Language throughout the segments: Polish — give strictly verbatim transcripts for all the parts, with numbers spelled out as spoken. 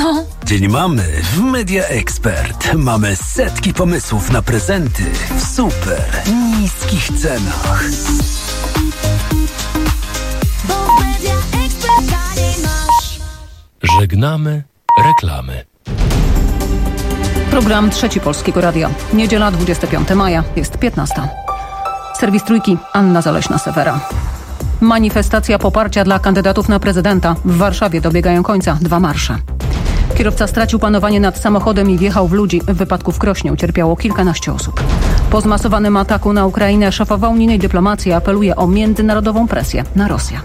No. Dzień Mamy w Media Expert. Mamy setki pomysłów na prezenty w super niskich cenach. Bo w Media Expert taniej masz. Żegnamy reklamy. Program Trzeci Polskiego Radia. Niedziela dwudziestego piątego maja, jest piętnasta. Serwis Trójki, Anna Zaleśna-Sewera. Manifestacja poparcia dla kandydatów na prezydenta. W Warszawie dobiegają końca dwa marsze. Kierowca stracił panowanie nad samochodem i wjechał w ludzi. W wypadku w Krośnie ucierpiało kilkanaście osób. Po zmasowanym ataku na Ukrainę szefowa unijnej dyplomacji apeluje o międzynarodową presję na Rosję.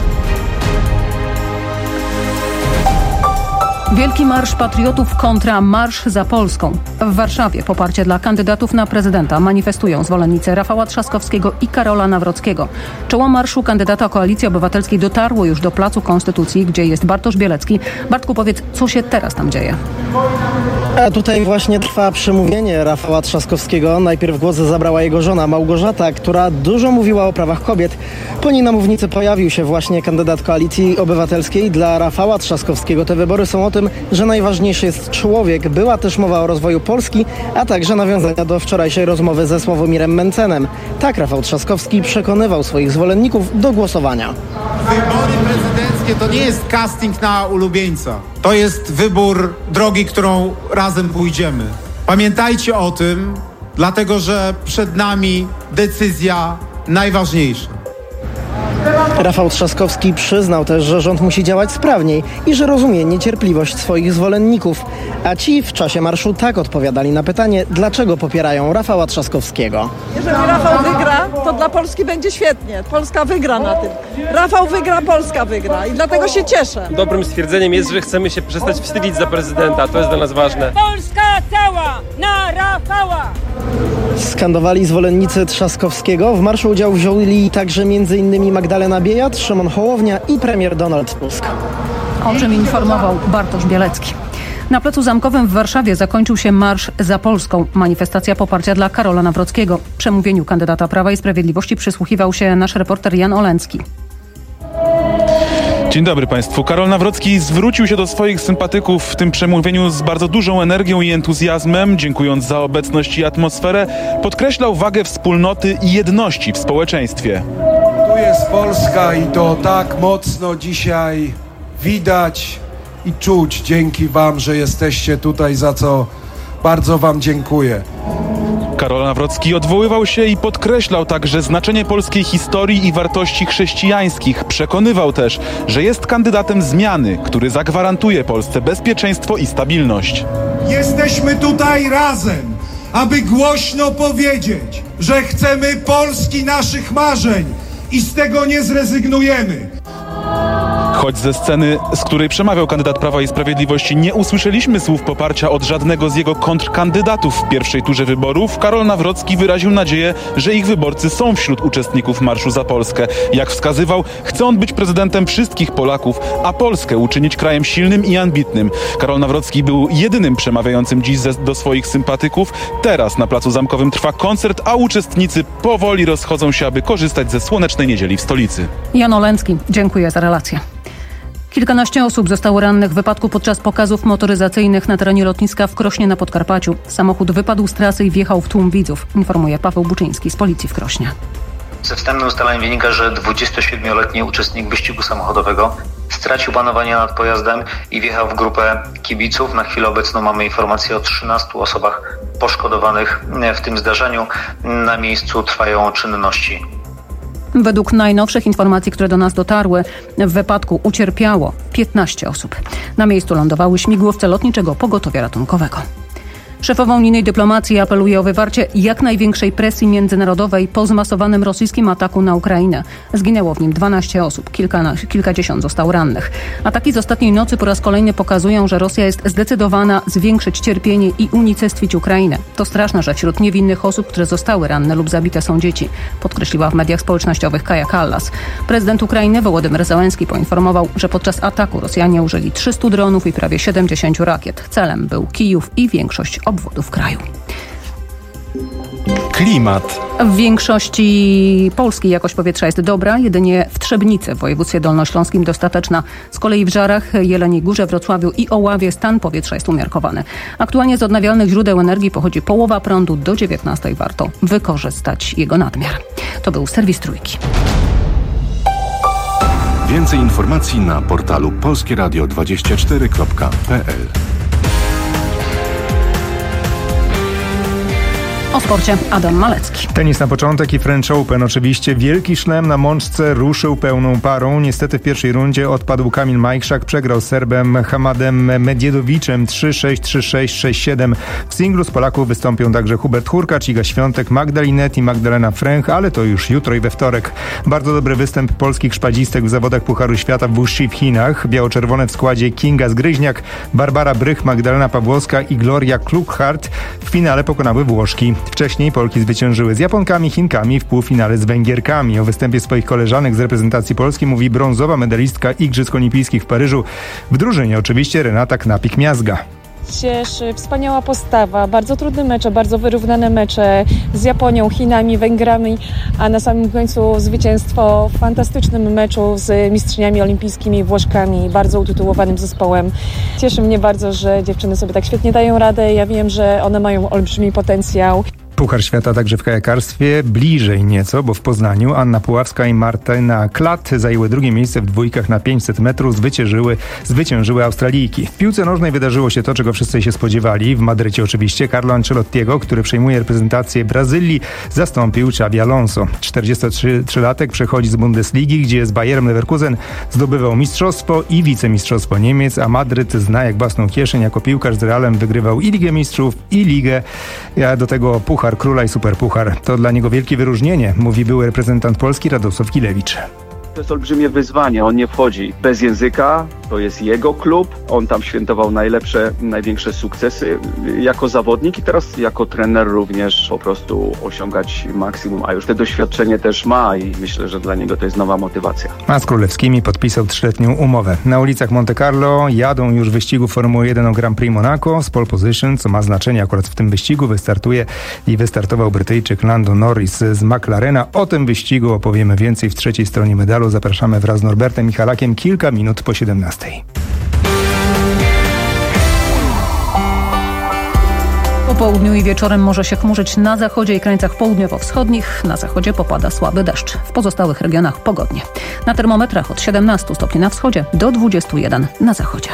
Wielki Marsz Patriotów kontra Marsz za Polską. W Warszawie poparcie dla kandydatów na prezydenta manifestują zwolennicy Rafała Trzaskowskiego i Karola Nawrockiego. Czoło marszu kandydata Koalicji Obywatelskiej dotarło już do Placu Konstytucji, gdzie jest Bartosz Bielecki. Bartku, powiedz, co się teraz tam dzieje? A tutaj właśnie trwa przemówienie Rafała Trzaskowskiego. Najpierw głos zabrała jego żona Małgorzata, która dużo mówiła o prawach kobiet. Po niej na mównicy pojawił się właśnie kandydat Koalicji Obywatelskiej. Dla Rafała Trzaskowskiego te wybory są o tym, że najważniejszy jest człowiek. Była też mowa o rozwoju Polski, a także nawiązania do wczorajszej rozmowy ze Sławomirem Mencenem. Tak Rafał Trzaskowski przekonywał swoich zwolenników do głosowania. Wybory prezydenckie to nie jest casting na ulubieńca. To jest wybór drogi, którą razem pójdziemy. Pamiętajcie o tym, dlatego że przed nami decyzja najważniejsza. Rafał Trzaskowski przyznał też, że rząd musi działać sprawniej i że rozumie niecierpliwość swoich zwolenników. A ci w czasie marszu tak odpowiadali na pytanie, dlaczego popierają Rafała Trzaskowskiego. Jeżeli Rafał wygra, to dla Polski będzie świetnie. Polska wygra na tym. Rafał wygra, Polska wygra i dlatego się cieszę. Dobrym stwierdzeniem jest, że chcemy się przestać wstydzić za prezydenta. To jest dla nas ważne. Polska cała na Rafała! Skandowali zwolennicy Trzaskowskiego. W marszu udział wzięli także m.in. Magdalena Biejat, Szymon Hołownia i premier Donald Tusk. O czym informował Bartosz Bielecki. Na Placu Zamkowym w Warszawie zakończył się Marsz za Polską. Manifestacja poparcia dla Karola Nawrockiego. Przemówieniu kandydata Prawa i Sprawiedliwości przysłuchiwał się nasz reporter Jan Olencki. Dzień dobry Państwu. Karol Nawrocki zwrócił się do swoich sympatyków w tym przemówieniu z bardzo dużą energią i entuzjazmem, dziękując za obecność i atmosferę. Podkreślał wagę wspólnoty i jedności w społeczeństwie. Tu jest Polska i to tak mocno dzisiaj widać i czuć. Dzięki Wam, że jesteście tutaj, za co bardzo Wam dziękuję. Karol Nawrocki odwoływał się i podkreślał także znaczenie polskiej historii i wartości chrześcijańskich. Przekonywał też, że jest kandydatem zmiany, który zagwarantuje Polsce bezpieczeństwo i stabilność. Jesteśmy tutaj razem, aby głośno powiedzieć, że chcemy Polski naszych marzeń i z tego nie zrezygnujemy. Choć ze sceny, z której przemawiał kandydat Prawa i Sprawiedliwości, nie usłyszeliśmy słów poparcia od żadnego z jego kontrkandydatów w pierwszej turze wyborów, Karol Nawrocki wyraził nadzieję, że ich wyborcy są wśród uczestników Marszu za Polskę. Jak wskazywał, chce on być prezydentem wszystkich Polaków, a Polskę uczynić krajem silnym i ambitnym. Karol Nawrocki był jedynym przemawiającym dziś ze, do swoich sympatyków. Teraz na Placu Zamkowym trwa koncert, a uczestnicy powoli rozchodzą się, aby korzystać ze słonecznej niedzieli w stolicy. Jan Olencki, dziękuję za relację. Kilkanaście osób zostało rannych w wypadku podczas pokazów motoryzacyjnych na terenie lotniska w Krośnie na Podkarpaciu. Samochód wypadł z trasy i wjechał w tłum widzów, informuje Paweł Buczyński z Policji w Krośnie. Ze wstępnych ustaleń wynika, że dwudziestosiedmioletni uczestnik wyścigu samochodowego stracił panowanie nad pojazdem i wjechał w grupę kibiców. Na chwilę obecną mamy informację o trzynastu osobach poszkodowanych w tym zdarzeniu. Na miejscu trwają czynności. Według najnowszych informacji, które do nas dotarły, w wypadku ucierpiało piętnaście osób. Na miejscu lądowały śmigłowce lotniczego pogotowia ratunkowego. Szefowa unijnej dyplomacji apeluje o wywarcie jak największej presji międzynarodowej po zmasowanym rosyjskim ataku na Ukrainę. Zginęło w nim dwanaście osób, kilka, kilkadziesiąt zostało rannych. Ataki z ostatniej nocy po raz kolejny pokazują, że Rosja jest zdecydowana zwiększyć cierpienie i unicestwić Ukrainę. To straszne, że wśród niewinnych osób, które zostały ranne lub zabite, są dzieci, podkreśliła w mediach społecznościowych Kaja Kallas. Prezydent Ukrainy Wołodymyr Zełenski poinformował, że podczas ataku Rosjanie użyli trzystu dronów i prawie siedemdziesięciu rakiet. Celem był Kijów i większość obwodów kraju. Klimat. W większości Polski jakość powietrza jest dobra, jedynie w Trzebnicy w województwie dolnośląskim dostateczna. Z kolei w Żarach, Jeleniej Górze, Wrocławiu i Oławie stan powietrza jest umiarkowany. Aktualnie z odnawialnych źródeł energii pochodzi połowa prądu, do dziewiętnastej warto wykorzystać jego nadmiar. To był serwis Trójki. Więcej informacji na portalu polskie radio dwadzieścia cztery kropka p l. O sporcie Adam Malecki. Tenis na początek i French Open. Oczywiście wielki szlem na mączce ruszył pełną parą. Niestety w pierwszej rundzie odpadł Kamil Majchrzak, przegrał z Serbem Hamadem Medjedowiczem trzy sześć, trzy sześć, sześć siedem. W singlu z Polaków wystąpią także Hubert Hurkacz, Iga Świątek, Magda Linette i Magdalena Fręch, ale to już jutro i we wtorek. Bardzo dobry występ polskich szpadzistek w zawodach Pucharu Świata w Wuxi w Chinach. Biało-czerwone w składzie Kinga Zgryźniak, Barbara Brych, Magdalena Pawłowska i Gloria Kluckhardt w finale pokonały Włoszki. Wcześniej Polki zwyciężyły z Japonkami, Chinkami, w półfinale z Węgierkami. O występie swoich koleżanek z reprezentacji Polski mówi brązowa medalistka Igrzysk Olimpijskich w Paryżu. W drużynie oczywiście Renata Knapik-Miazga. Cieszy wspaniała postawa, bardzo trudne mecze, bardzo wyrównane mecze z Japonią, Chinami, Węgrami, a na samym końcu zwycięstwo w fantastycznym meczu z mistrzyniami olimpijskimi, Włoszkami, bardzo utytułowanym zespołem. Cieszy mnie bardzo, że dziewczyny sobie tak świetnie dają radę. Ja wiem, że one mają olbrzymi potencjał. Puchar Świata także w kajakarstwie, bliżej nieco, bo w Poznaniu Anna Puławska i Martyna Klat zajęły drugie miejsce w dwójkach na pięćset metrów, zwyciężyły, zwyciężyły Australijki. W piłce nożnej wydarzyło się to, czego wszyscy się spodziewali. W Madrycie oczywiście Carlo Ancelottiego, który przejmuje reprezentację Brazylii, zastąpił Xabi Alonso. czterdziestotrzylatek przechodzi z Bundesligi, gdzie z Bayerem Leverkusen zdobywał mistrzostwo i wicemistrzostwo Niemiec, a Madryt zna jak własną kieszeń. Jako piłkarz z Realem wygrywał i Ligę Mistrzów, i Ligę, ja do tego Puchar Króla i Superpuchar. To dla niego wielkie wyróżnienie, mówi były reprezentant Polski Radosław Kilewicz. To jest olbrzymie wyzwanie, on nie wchodzi bez języka, to jest jego klub, on tam świętował najlepsze, największe sukcesy jako zawodnik i teraz jako trener również po prostu osiągać maksimum, a już te doświadczenie też ma i myślę, że dla niego to jest nowa motywacja. A z Królewskimi podpisał trzyletnią umowę. Na ulicach Monte Carlo jadą już wyścigu Formuły jeden o Grand Prix Monaco z pole position, co ma znaczenie akurat w tym wyścigu. Wystartuje i wystartował Brytyjczyk Lando Norris z McLarena. O tym wyścigu opowiemy więcej w trzeciej stronie medalu. Zapraszamy wraz z Norbertem Michalakiem kilka minut po siedemnastej. Po południu i wieczorem może się chmurzyć na zachodzie i krańcach południowo-wschodnich. Na zachodzie popada słaby deszcz. W pozostałych regionach pogodnie. Na termometrach od siedemnastu stopni na wschodzie do dwudziestu jeden na zachodzie.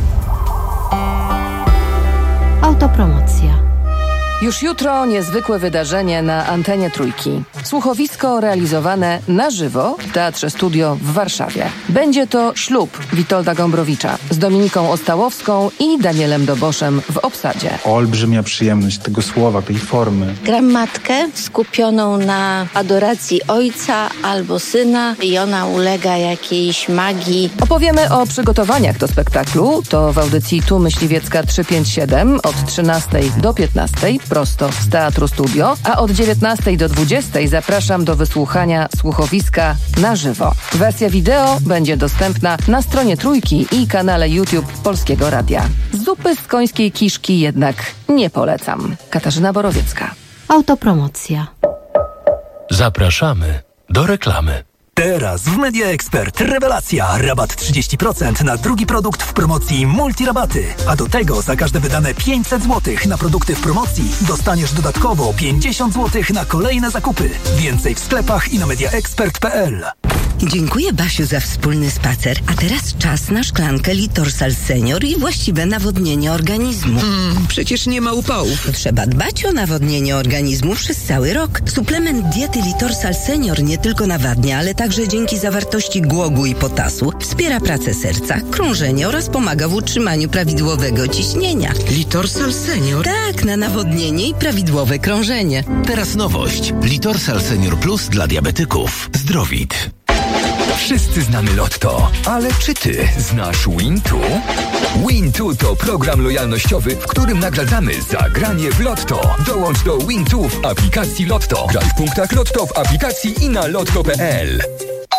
Autopromocja. Już jutro niezwykłe wydarzenie na antenie Trójki. Słuchowisko realizowane na żywo w Teatrze Studio w Warszawie. Będzie to ślub Witolda Gombrowicza z Dominiką Ostałowską i Danielem Doboszem w obsadzie. Olbrzymia przyjemność tego słowa, tej formy. Gram matkę skupioną na adoracji ojca albo syna i ona ulega jakiejś magii. Opowiemy o przygotowaniach do spektaklu. To w audycji Tu Myśliwiecka trzysta pięćdziesiąt siedem od trzynastej do piętnastej. Prosto z Teatru Studio, a od dziewiętnastej do dwudziestej zapraszam do wysłuchania słuchowiska na żywo. Wersja wideo będzie dostępna na stronie Trójki i kanale YouTube Polskiego Radia. Zupy z końskiej kiszki jednak nie polecam. Katarzyna Borowiecka. Autopromocja. Zapraszamy do reklamy. Teraz w Media Expert rewelacja. Rabat trzydzieści procent na drugi produkt w promocji Multirabaty. A do tego za każde wydane pięćset złotych na produkty w promocji dostaniesz dodatkowo pięćdziesiąt złotych na kolejne zakupy. Więcej w sklepach i na mediaexpert kropka p l. Dziękuję Basiu za wspólny spacer, a teraz czas na szklankę Litorsal Senior i właściwe nawodnienie organizmu. Mm, przecież nie ma upałów. Trzeba dbać o nawodnienie organizmu przez cały rok. Suplement diety Litorsal Senior nie tylko nawadnia, ale także dzięki zawartości głogu i potasu wspiera pracę serca, krążenie oraz pomaga w utrzymaniu prawidłowego ciśnienia. Litorsal Senior? Tak, na nawodnienie i prawidłowe krążenie. Teraz nowość. Litorsal Senior Plus dla diabetyków. Zdrowit. Wszyscy znamy Lotto, ale czy ty znasz Wintu? Wintu to program lojalnościowy, w którym nagradzamy za granie w Lotto. Dołącz do Wintu w aplikacji Lotto. Graj w punktach Lotto w aplikacji i na lotto kropka p l.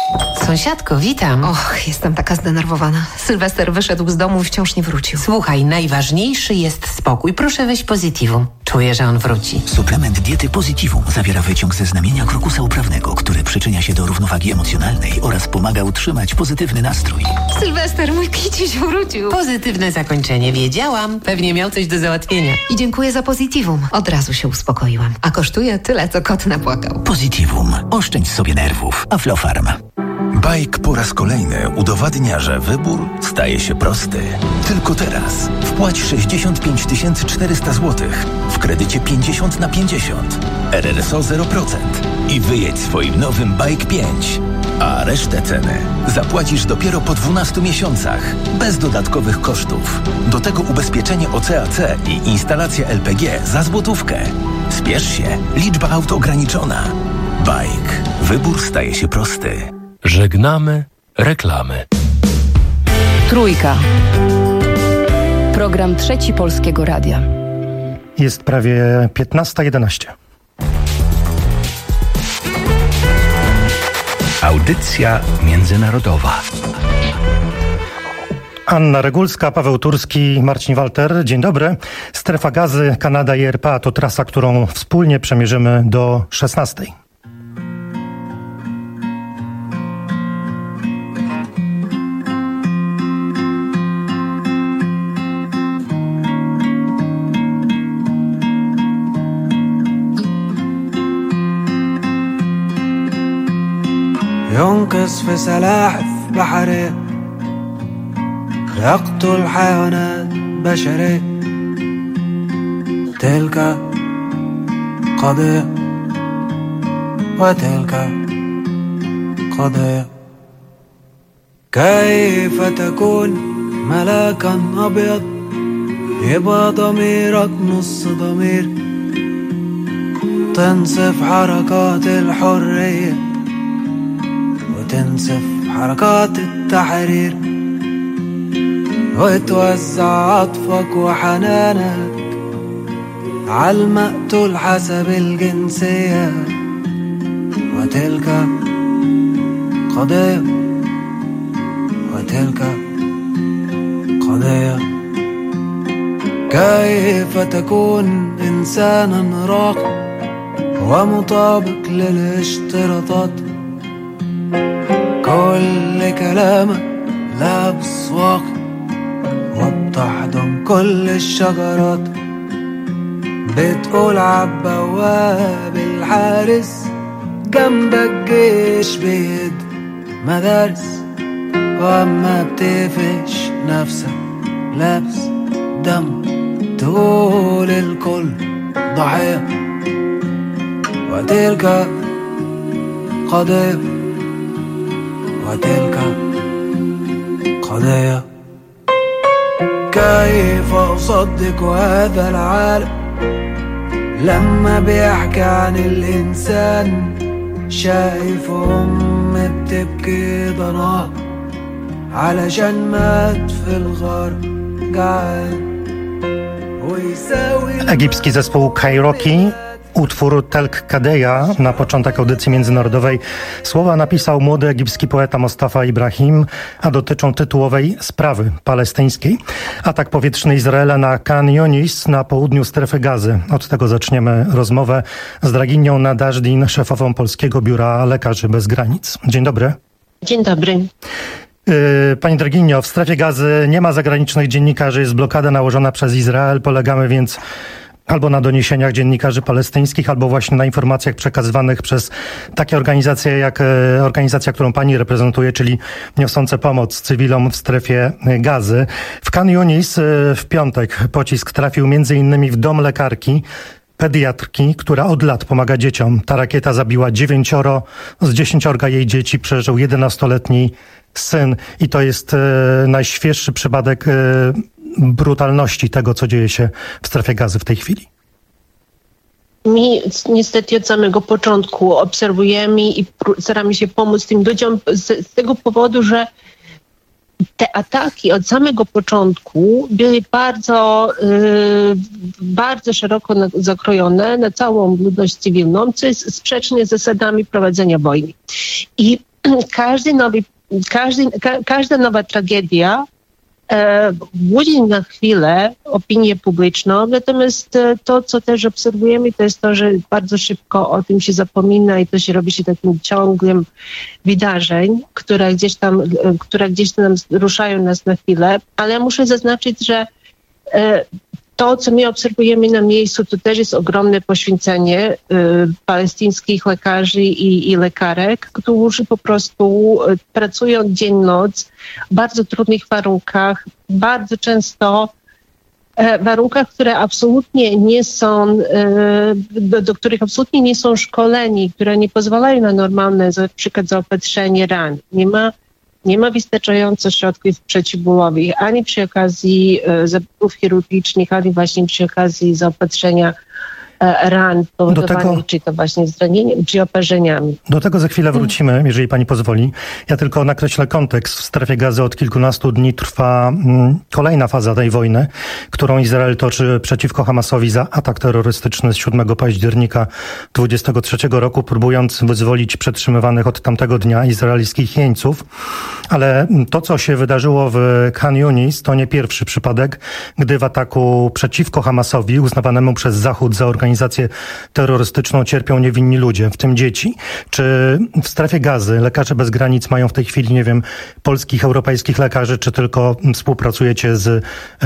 Sąsiadko, witam. Och, jestem taka zdenerwowana. Sylwester wyszedł z domu i wciąż nie wrócił. Słuchaj, najważniejszy jest spokój. Proszę weź Positivum. Czuję, że on wróci. Suplement diety Positivum zawiera wyciąg ze znamienia krokusa uprawnego, który przyczynia się do równowagi emocjonalnej oraz pomaga utrzymać pozytywny nastrój. Sylwester, mój kiciuś wrócił. Pozytywne zakończenie. Wiedziałam. Pewnie miał coś do załatwienia. I dziękuję za Positivum. Od razu się uspokoiłam. A kosztuje tyle, co kot napłakał. Positivum. Oszczędź sobie nerwów. Aflofarm. Bajk po raz kolejny udowadnia, że wybór staje się prosty. Tylko teraz wpłać sześćdziesiąt pięć tysięcy czterysta złotych w kredycie pięćdziesiąt na pięćdziesiąt, R R S O zero procent i wyjedź swoim nowym Bajk pięć. A resztę ceny zapłacisz dopiero po dwunastu miesiącach, bez dodatkowych kosztów. Do tego ubezpieczenie O C A C i instalacja L P G za złotówkę. Spiesz się, liczba aut ograniczona. Bajk. Wybór staje się prosty. Żegnamy reklamy. Trójka. Program Trzeci Polskiego Radia. Jest prawie piętnasta jedenaście. Audycja międzynarodowa. Anna Regulska, Paweł Turski, Marcin Walter. Dzień dobry. Strefa Gazy, Kanada i R P A to trasa, którą wspólnie przemierzymy do szesnastej. ينقص في سلاحف بحرية يقتل حيوانات بشرية تلك قضية وتلك قضية كيف تكون ملاكا أبيض يبقى ضميرك نص ضمير تنصف حركات الحرية وتنسف حركات التحرير وتوزع عطفك وحنانك عالمقتول حسب الجنسية وتلك قضية وتلك قضية كيف تكون إنسانا راقي ومطابق للاشتراطات كل كلامك لابس واقي وبتحضن كل الشجرات بتقول عالبواب الحارس جنبك جيش بيد مدارس واما بتقفش نفسك لابس دم تقول الكل ضحية وتلك قضية وتلك قضية كيف أصدق هذا العالم لما بيحكي عن الإنسان شايف أم بتبكي ضناها علشان مات في الغار جعان ويساوي Egipski zespół Kairoki, utwór Telk Kadeja na początek audycji międzynarodowej. Słowa napisał młody egipski poeta Mostafa Ibrahim, a dotyczą tytułowej sprawy palestyńskiej. Atak powietrzny Izraela na Khan Yunis na południu strefy Gazy. Od tego zaczniemy rozmowę z Draginią Nadażdin, szefową Polskiego Biura Lekarzy Bez Granic. Dzień dobry. Dzień dobry. Pani Draginio, w strefie Gazy nie ma zagranicznych dziennikarzy, jest blokada nałożona przez Izrael. Polegamy więc albo na doniesieniach dziennikarzy palestyńskich, albo właśnie na informacjach przekazywanych przez takie organizacje jak organizacja, którą pani reprezentuje, czyli niosące pomoc cywilom w strefie Gazy. W Khan Yunis w piątek pocisk trafił między innymi w dom lekarki, pediatrki, która od lat pomaga dzieciom. Ta rakieta zabiła dziewięcioro z dziesięciorga jej dzieci, przeżył jedenastoletni syn i to jest e, najświeższy przypadek e, brutalności tego, co dzieje się w strefie Gazy w tej chwili. My niestety od samego początku obserwujemy i staramy się pomóc tym ludziom z, z tego powodu, że te ataki od samego początku były bardzo, yy, bardzo szeroko na, zakrojone na całą ludność cywilną, co jest sprzeczne z zasadami prowadzenia wojny. I każdy nowy, każdy, ka, każda nowa tragedia e, budzi na chwilę opinię publiczną, natomiast to, co też obserwujemy, to jest to, że bardzo szybko o tym się zapomina i to się robi się takim ciągłym wydarzeń, które gdzieś tam, które gdzieś tam ruszają nas na chwilę, ale ja muszę zaznaczyć, że e, to, co my obserwujemy na miejscu, to też jest ogromne poświęcenie y, palestyńskich lekarzy i, i lekarek, którzy po prostu y, pracują dzień, noc w bardzo trudnych warunkach, bardzo często y, warunkach, które absolutnie nie są, y, do, do których absolutnie nie są szkoleni, które nie pozwalają na normalne, na przykład zaopatrzenie ran. Nie ma Nie ma wystarczająco środków przeciwbólowych ani przy okazji e, zabiegów chirurgicznych, ani właśnie przy okazji zaopatrzenia e, ran powodowanych, tego, czy to właśnie zranieniem, czy oparzeniami. Do tego za chwilę wrócimy, jeżeli pani pozwoli. Ja tylko nakreślę kontekst. W Strefie Gazy od kilkunastu dni trwa mm, kolejna faza tej wojny, którą Izrael toczy przeciwko Hamasowi za atak terrorystyczny z siódmego października dwudziestego trzeciego roku, próbując wyzwolić przetrzymywanych od tamtego dnia izraelskich jeńców. Ale to, co się wydarzyło w Khan Yunis, to nie pierwszy przypadek, gdy w ataku przeciwko Hamasowi, uznawanemu przez Zachód za organizację terrorystyczną, cierpią niewinni ludzie, w tym dzieci. Czy w Strefie Gazy Lekarze Bez Granic mają w tej chwili, nie wiem, polskich, europejskich lekarzy, czy tylko współpracujecie z e,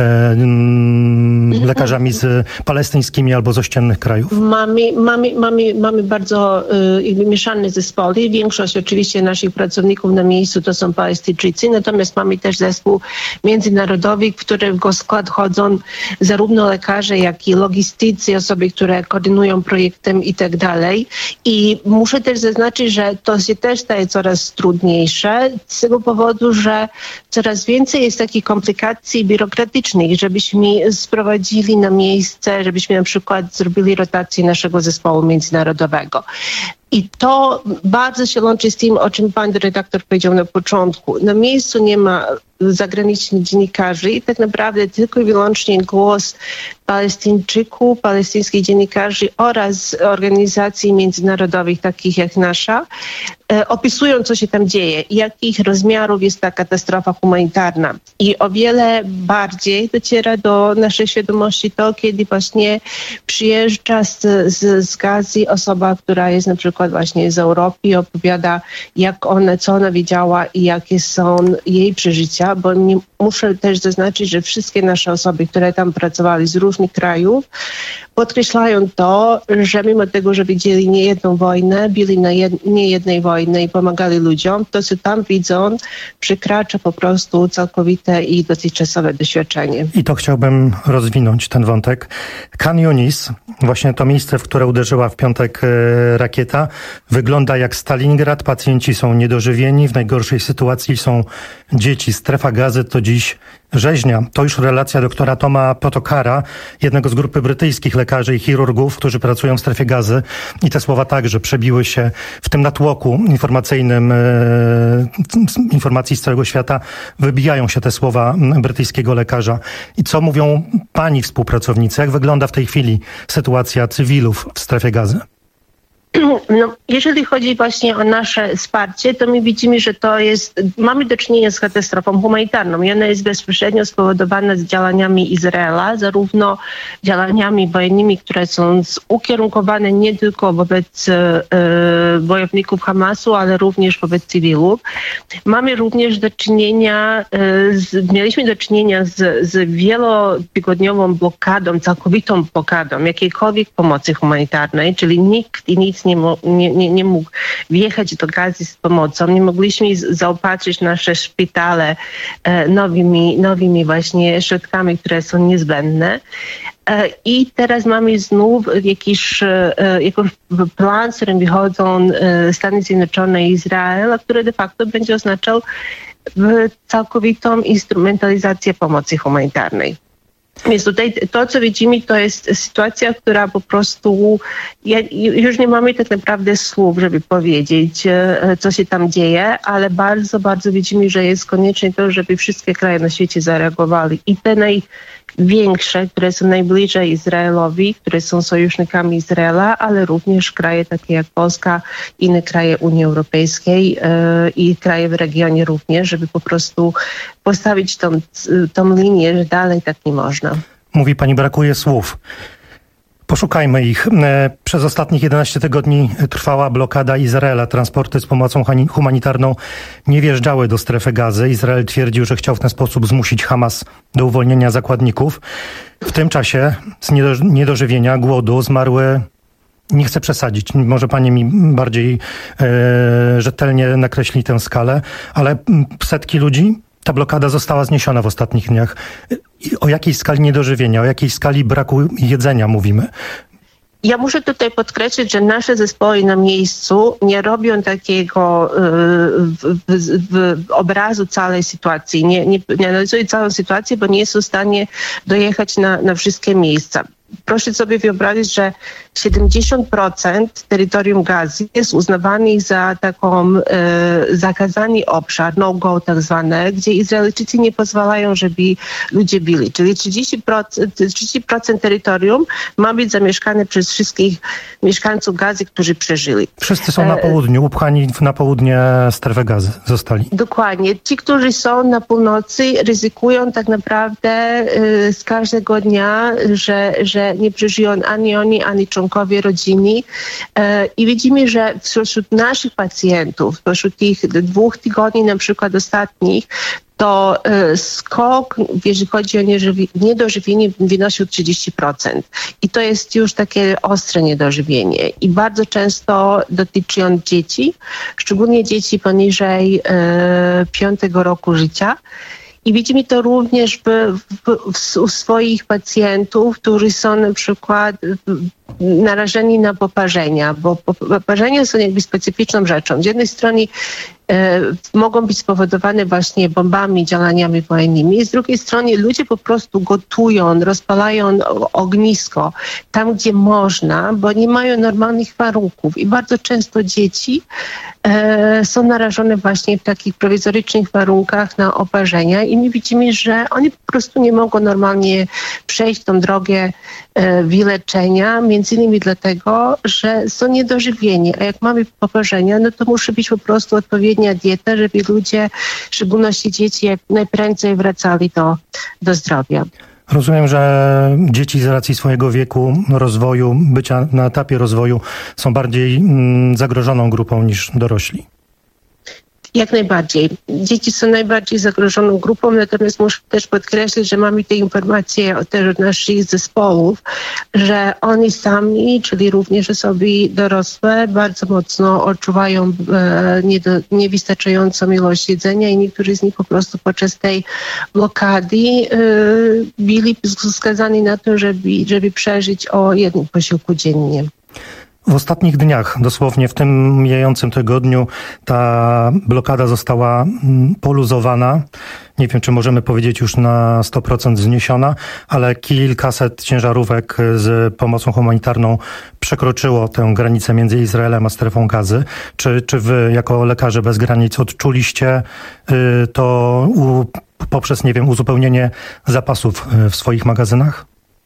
m, lekarzami z palestyńskimi albo z ościennych krajów? Mamy, mamy, mamy, mamy bardzo y, mieszane zespoły. Większość oczywiście naszych pracowników na miejscu to są Palestyńczycy, natomiast mamy też zespół międzynarodowy, w którego skład wchodzą zarówno lekarze, jak i logistycy, osoby, które koordynują projektem i tak dalej. I muszę też zaznaczyć, że to się też staje coraz trudniejsze z tego powodu, że coraz więcej jest takich komplikacji biurokratycznych, żebyśmy sprowadzili na miejsce, żebyśmy na przykład zrobili rotację naszego zespołu międzynarodowego. I to bardzo się łączy z tym, o czym pan redaktor powiedział na początku. Na miejscu nie ma zagranicznych dziennikarzy i tak naprawdę tylko i wyłącznie głos Palestyńczyków, palestyńskich dziennikarzy oraz organizacji międzynarodowych, takich jak nasza, e, opisują, co się tam dzieje i jakich rozmiarów jest ta katastrofa humanitarna. I o wiele bardziej dociera do naszej świadomości to, kiedy właśnie przyjeżdża z, z, z Gazy osoba, która jest na przykład właśnie z Europy i opowiada, jak ona, co ona widziała i jakie są jej przeżycia, bo nie, muszę też zaznaczyć, że wszystkie nasze osoby, które tam pracowały z różnych krajów, podkreślają to, że mimo tego, że widzieli niejedną wojnę, byli na jed, niejednej wojnie i pomagali ludziom, to co tam widzą przekracza po prostu całkowite i dotychczasowe doświadczenie. I to chciałbym rozwinąć ten wątek. Khan Yunis, właśnie to miejsce, w które uderzyła w piątek e, rakieta, wygląda jak Stalingrad. Pacjenci są niedożywieni, w najgorszej sytuacji są dzieci. Strefa Gazy to dziś rzeźnia. To już relacja doktora Toma Potokara, jednego z grupy brytyjskich lekarzy i chirurgów, którzy pracują w Strefie Gazy. I te słowa także przebiły się w tym natłoku informacyjnym, e, informacji z całego świata. Wybijają się te słowa brytyjskiego lekarza. I co mówią pani współpracownicy? Jak wygląda w tej chwili sytuacja cywilów w Strefie Gazy? No, jeżeli chodzi właśnie o nasze wsparcie, to my widzimy, że to jest, mamy do czynienia z katastrofą humanitarną i ona jest bezpośrednio spowodowana z działaniami Izraela, zarówno działaniami wojennymi, które są ukierunkowane nie tylko wobec e, bojowników Hamasu, ale również wobec cywilów. Mamy również do czynienia, e, z, mieliśmy do czynienia z, z wielotygodniową blokadą, całkowitą blokadą jakiejkolwiek pomocy humanitarnej, czyli nikt i nic Nie, nie, nie, nie mógł wjechać do Gazy z pomocą. Nie mogliśmy zaopatrzyć nasze szpitale e, nowymi, nowymi właśnie środkami, które są niezbędne. E, I teraz mamy znów jakiś, e, jakiś plan, z którym wychodzą e, Stany Zjednoczone i Izrael, który de facto będzie oznaczał całkowitą instrumentalizację pomocy humanitarnej. Więc tutaj to, co widzimy, to jest sytuacja, która po prostu, ja, już nie mamy tak naprawdę słów, żeby powiedzieć, co się tam dzieje, ale bardzo, bardzo widzimy, że jest konieczne to, żeby wszystkie kraje na świecie zareagowali. I te największe, które są najbliżej Izraelowi, które są sojusznikami Izraela, ale również kraje takie jak Polska, inne kraje Unii Europejskiej yy, i kraje w regionie również, żeby po prostu postawić tą, tą linię, że dalej tak nie można. Mówi pani, brakuje słów. Poszukajmy ich. Przez ostatnich jedenaście tygodni trwała blokada Izraela. Transporty z pomocą humanitarną nie wjeżdżały do strefy Gazy. Izrael twierdził, że chciał w ten sposób zmusić Hamas do uwolnienia zakładników. W tym czasie z niedożywienia, głodu zmarły, nie chcę przesadzić, może pani mi bardziej e, rzetelnie nakreśli tę skalę, ale setki ludzi. Ta blokada została zniesiona w ostatnich dniach. O jakiej skali niedożywienia, o jakiej skali braku jedzenia mówimy? Ja muszę tutaj podkreślić, że nasze zespoły na miejscu nie robią takiego y, w, w, w obrazu całej sytuacji, nie, nie, nie analizują całą sytuację, bo nie są w stanie dojechać na, na wszystkie miejsca. Proszę sobie wyobrazić, że siedemdziesiąt procent terytorium Gazy jest uznawanych za taką e, zakazany obszar, no-go tak zwane, gdzie Izraelczycy nie pozwalają, żeby ludzie byli. Czyli trzydzieści procent, trzydzieści procent terytorium ma być zamieszkane przez wszystkich mieszkańców Gazy, którzy przeżyli. Wszyscy są na południu, upchani na południe strefę Gazy zostali. Dokładnie. Ci, którzy są na północy, ryzykują tak naprawdę e, z każdego dnia, że, że że nie przeżyją ani oni, ani członkowie rodziny. I widzimy, że wśród naszych pacjentów, wśród tych dwóch tygodni na przykład ostatnich, to skok, jeżeli chodzi o niedożywienie, wynosił trzydzieści procent. I to jest już takie ostre niedożywienie. I bardzo często dotyczy on dzieci, szczególnie dzieci poniżej e, piątego roku życia. I widzimy to również w, w, w, u swoich pacjentów, którzy są na przykład narażeni na poparzenia, bo poparzenia są jakby specyficzną rzeczą. Z jednej strony e, mogą być spowodowane właśnie bombami, działaniami wojennymi, z drugiej strony ludzie po prostu gotują, rozpalają ognisko tam, gdzie można, bo nie mają normalnych warunków i bardzo często dzieci e, są narażone właśnie w takich prowizorycznych warunkach na oparzenia i my widzimy, że oni po prostu nie mogą normalnie przejść tą drogę e, wyleczenia, między innymi dlatego, że są niedożywieni, a jak mamy poparzenia, no to musi być po prostu odpowiednia dieta, żeby ludzie, w szczególności dzieci, jak najprędzej wracali do, do zdrowia. Rozumiem, że dzieci z racji swojego wieku, rozwoju, bycia na etapie rozwoju są bardziej mm, zagrożoną grupą niż dorośli. Jak najbardziej. Dzieci są najbardziej zagrożoną grupą, natomiast muszę też podkreślić, że mamy te informacje też od naszych zespołów, że oni sami, czyli również osoby dorosłe, bardzo mocno odczuwają e, niedo, niewystarczającą ilość jedzenia i niektórzy z nich po prostu podczas tej blokady e, byli skazani na to, żeby, żeby przeżyć o jednym posiłku dziennie. W ostatnich dniach, dosłownie w tym mijającym tygodniu, ta blokada została poluzowana. Nie wiem, czy możemy powiedzieć już na sto procent zniesiona, ale kilkaset ciężarówek z pomocą humanitarną przekroczyło tę granicę między Izraelem a strefą Gazy. Czy, czy wy, jako lekarze bez granic, odczuliście y, to u, poprzez, nie wiem, uzupełnienie zapasów w swoich magazynach?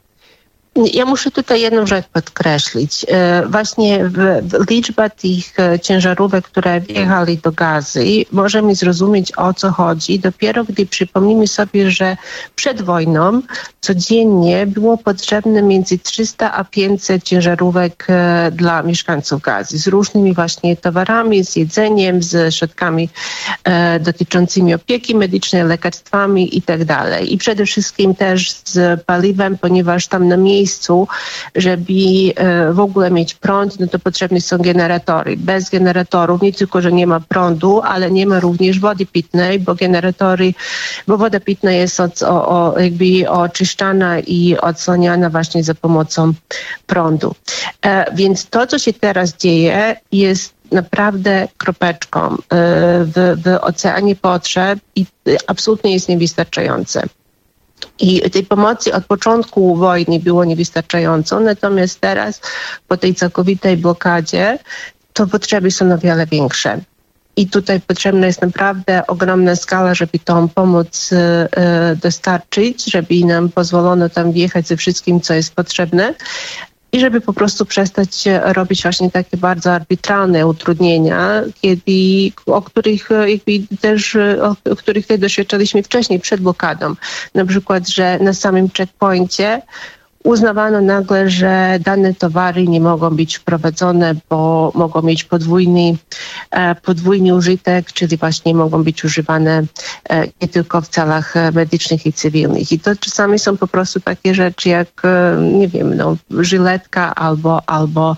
Ja muszę tutaj jedną rzecz podkreślić. Właśnie liczba tych ciężarówek, które wjechali do Gazy, możemy zrozumieć, o co chodzi dopiero gdy przypomnimy sobie, że przed wojną codziennie było potrzebne między trzysta a pięćset ciężarówek dla mieszkańców Gazy z różnymi właśnie towarami, z jedzeniem, z środkami dotyczącymi opieki medycznej, lekarstwami i tak dalej. I przede wszystkim też z paliwem, ponieważ tam na miejscu miejscu, żeby w ogóle mieć prąd, no to potrzebne są generatory. Bez generatorów nie tylko, że nie ma prądu, ale nie ma również wody pitnej, bo generatory, bo woda pitna jest od, o, o, jakby oczyszczana i odsłaniana właśnie za pomocą prądu. E, więc to, co się teraz dzieje, jest naprawdę kropeczką w, w oceanie potrzeb i absolutnie jest niewystarczające. I tej pomocy od początku wojny było niewystarczająco, natomiast teraz po tej całkowitej blokadzie to potrzeby są o wiele większe. I tutaj potrzebna jest naprawdę ogromna skala, żeby tą pomoc e, dostarczyć, żeby nam pozwolono tam wjechać ze wszystkim, co jest potrzebne. I żeby po prostu przestać robić właśnie takie bardzo arbitralne utrudnienia, kiedy, o których jakby też, o których też doświadczaliśmy wcześniej przed blokadą. Na przykład, że na samym checkpoincie uznawano nagle, że dane towary nie mogą być wprowadzone, bo mogą mieć podwójny, podwójny użytek, czyli właśnie mogą być używane nie tylko w celach medycznych i cywilnych. I to czasami są po prostu takie rzeczy jak, nie wiem, no, żyletka albo, albo,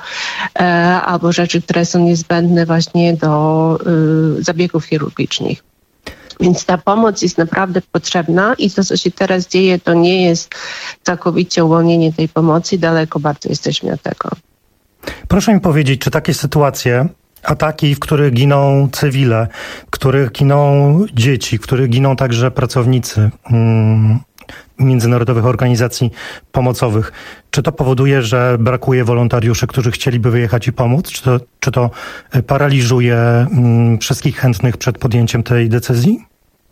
albo rzeczy, które są niezbędne właśnie do zabiegów chirurgicznych. Więc ta pomoc jest naprawdę potrzebna i to, co się teraz dzieje, to nie jest całkowicie uwolnienie tej pomocy. Daleko bardzo jesteśmy od tego. Proszę mi powiedzieć, czy takie sytuacje, ataki, w których giną cywile, w których giną dzieci, w których giną także pracownicy hmm, międzynarodowych organizacji pomocowych, czy to powoduje, że brakuje wolontariuszy, którzy chcieliby wyjechać i pomóc? Czy to, czy to paraliżuje hmm, wszystkich chętnych przed podjęciem tej decyzji?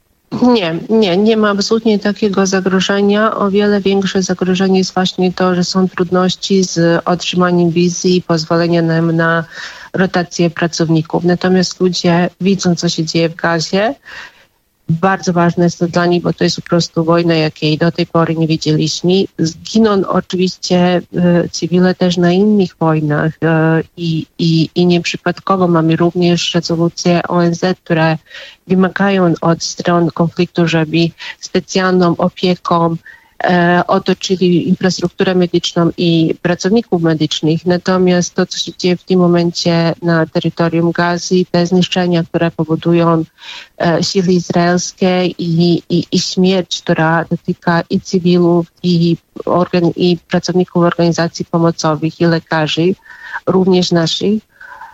Nie, nie, nie ma absolutnie takiego zagrożenia. O wiele większe zagrożenie jest właśnie to, że są trudności z otrzymaniem wizy i pozwolenia nam na rotację pracowników. Natomiast ludzie widzą, co się dzieje w Gazie. Bardzo ważne jest to dla nich, bo to jest po prostu wojna, jakiej do tej pory nie widzieliśmy. Zginą oczywiście e, cywile też na innych wojnach e, i, i, i nieprzypadkowo mamy również rezolucje O N Z, które wymagają od stron konfliktu, żeby specjalną opieką e, otoczyli infrastrukturę medyczną i pracowników medycznych. Natomiast to, co się dzieje w tym momencie na terytorium Gazy, te zniszczenia, które powodują e, siły izraelskie i, i, i śmierć, która dotyka i cywilów, i, organ, i pracowników organizacji pomocowych, i lekarzy, również naszych,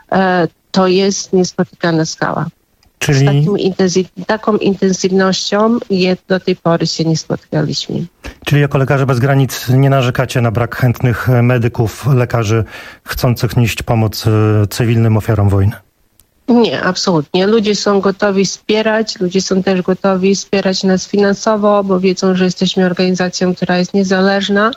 e, to jest niespotykana skala. Czyli... Z takim intensyw, taką intensywnością je, do tej pory się nie spotykaliśmy. Czyli jako Lekarze Bez Granic nie narzekacie na brak chętnych medyków, lekarzy chcących nieść pomoc cywilnym ofiarom wojny? Nie, absolutnie. Ludzie są gotowi wspierać, ludzie są też gotowi wspierać nas finansowo, bo wiedzą, że jesteśmy organizacją, która jest niezależna.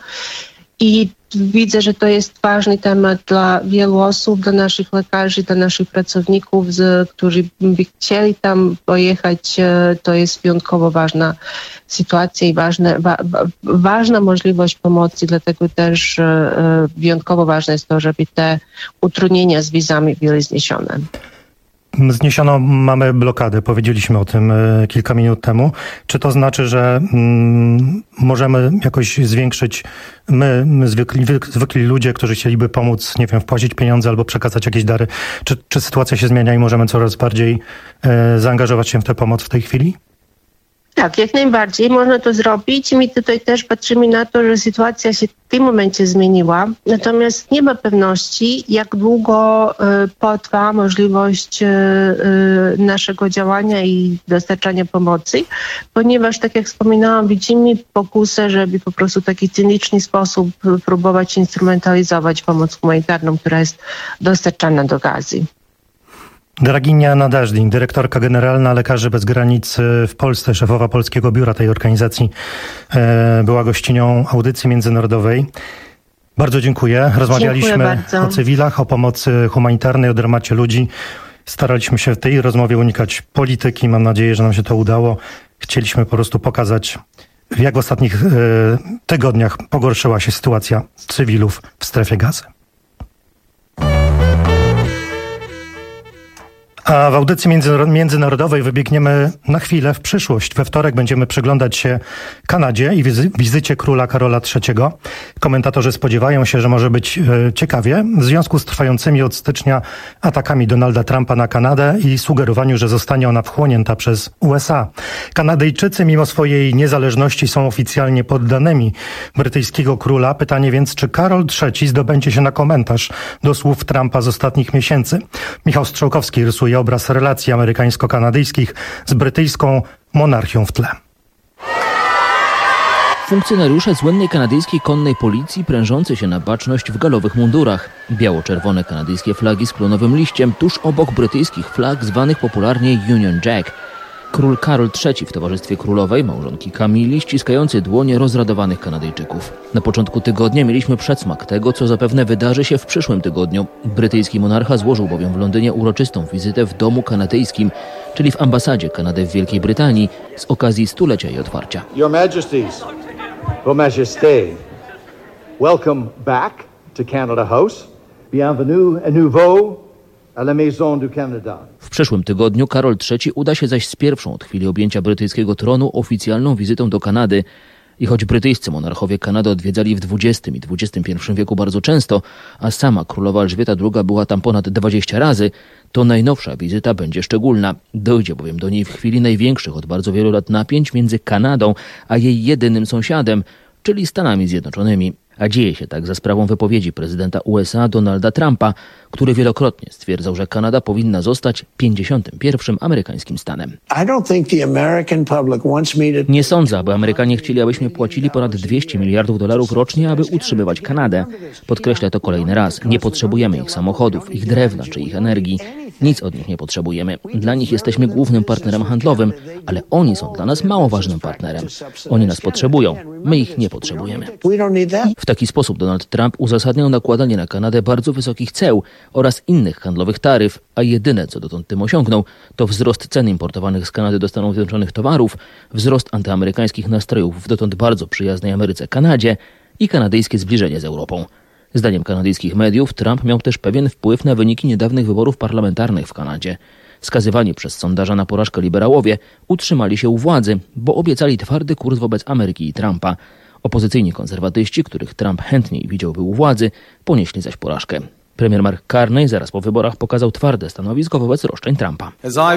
I widzę, że to jest ważny temat dla wielu osób, dla naszych lekarzy, dla naszych pracowników, z, którzy by chcieli tam pojechać. To jest wyjątkowo ważna sytuacja i ważne, wa, ważna możliwość pomocy, dlatego też e, wyjątkowo ważne jest to, żeby te utrudnienia z wizami były zniesione. Zniesiono, mamy blokadę, powiedzieliśmy o tym kilka minut temu. Czy to znaczy, że mm, możemy jakoś zwiększyć, my, my zwykli, zwykli ludzie, którzy chcieliby pomóc, nie wiem, wpłacić pieniądze albo przekazać jakieś dary, czy, czy sytuacja się zmienia i możemy coraz bardziej e, zaangażować się w tę pomoc w tej chwili? Tak, jak najbardziej można to zrobić. My tutaj też patrzymy na to, że sytuacja się w tym momencie zmieniła. Natomiast nie ma pewności, jak długo y, potrwa możliwość y, y, naszego działania i dostarczania pomocy, ponieważ, tak jak wspominałam, widzimy pokusę, żeby po prostu w taki cyniczny sposób próbować instrumentalizować pomoc humanitarną, która jest dostarczana do Gazy. Draginia Nadażdin, dyrektorka generalna Lekarzy Bez Granic w Polsce, szefowa polskiego biura tej organizacji, była gościnią audycji międzynarodowej. Bardzo dziękuję. Rozmawialiśmy dziękuję bardzo. O cywilach, o pomocy humanitarnej, o dramacie ludzi. Staraliśmy się w tej rozmowie unikać polityki. Mam nadzieję, że nam się to udało. Chcieliśmy po prostu pokazać, jak w ostatnich tygodniach pogorszyła się sytuacja cywilów w strefie Gazy. A w audycji międzynarodowej wybiegniemy na chwilę w przyszłość. We wtorek będziemy przyglądać się Kanadzie i wizy- wizycie króla Karola trzeciego. Komentatorzy spodziewają się, że może być e, ciekawie w związku z trwającymi od stycznia atakami Donalda Trumpa na Kanadę i sugerowaniu, że zostanie ona wchłonięta przez U S A. Kanadyjczycy mimo swojej niezależności są oficjalnie poddanymi brytyjskiego króla. Pytanie więc, czy Karol trzeci zdobędzie się na komentarz do słów Trumpa z ostatnich miesięcy? Michał Strzałkowski rysuje obraz relacji amerykańsko-kanadyjskich z brytyjską monarchią w tle. funkcjonariusze słynnej kanadyjskiej konnej policji prężący się na baczność w galowych mundurach. Biało-czerwone kanadyjskie flagi z klonowym liściem tuż obok brytyjskich flag zwanych popularnie Union Jack. Król Karol trzeci w towarzystwie królowej, małżonki Kamili, ściskający dłonie rozradowanych Kanadyjczyków. Na początku tygodnia mieliśmy przedsmak tego, co zapewne wydarzy się w przyszłym tygodniu. Brytyjski monarcha złożył bowiem w Londynie uroczystą wizytę w domu kanadyjskim, czyli w ambasadzie Kanady w Wielkiej Brytanii z okazji stulecia jej otwarcia. Your Majesties, Your Majesté, welcome back to Canada House. Bienvenue à nouveau à la Maison du Canada. W przyszłym tygodniu Karol trzeci uda się zaś z pierwszą od chwili objęcia brytyjskiego tronu oficjalną wizytą do Kanady. I choć brytyjscy monarchowie Kanadę odwiedzali w dwudziestym i dwudziestym pierwszym wieku bardzo często, a sama królowa Elżbieta druga była tam ponad dwadzieścia razy, to najnowsza wizyta będzie szczególna. Dojdzie bowiem do niej w chwili największych od bardzo wielu lat napięć między Kanadą a jej jedynym sąsiadem, czyli Stanami Zjednoczonymi. A dzieje się tak za sprawą wypowiedzi prezydenta U S A Donalda Trumpa, który wielokrotnie stwierdzał, że Kanada powinna zostać pięćdziesiątym pierwszym amerykańskim stanem. Nie sądzę, aby Amerykanie chcieli, abyśmy płacili ponad dwieście miliardów dolarów rocznie, aby utrzymywać Kanadę. Podkreślę to kolejny raz. Nie potrzebujemy ich samochodów, ich drewna czy ich energii. Nic od nich nie potrzebujemy. Dla nich jesteśmy głównym partnerem handlowym, ale oni są dla nas mało ważnym partnerem. Oni nas potrzebują, my ich nie potrzebujemy. W taki sposób Donald Trump uzasadniał nakładanie na Kanadę bardzo wysokich ceł oraz innych handlowych taryf, a jedyne, co dotąd tym osiągnął, to wzrost cen importowanych z Kanady do Stanów Zjednoczonych towarów, wzrost antyamerykańskich nastrojów w dotąd bardzo przyjaznej Ameryce Kanadzie i kanadyjskie zbliżenie z Europą. Zdaniem kanadyjskich mediów Trump miał też pewien wpływ na wyniki niedawnych wyborów parlamentarnych w Kanadzie. Skazywani przez sondaża na porażkę liberałowie utrzymali się u władzy, bo obiecali twardy kurs wobec Ameryki i Trumpa. Opozycyjni konserwatyści, których Trump chętniej widziałby u władzy, ponieśli zaś porażkę. Premier Mark Carney zaraz po wyborach pokazał twarde stanowisko wobec roszczeń Trumpa.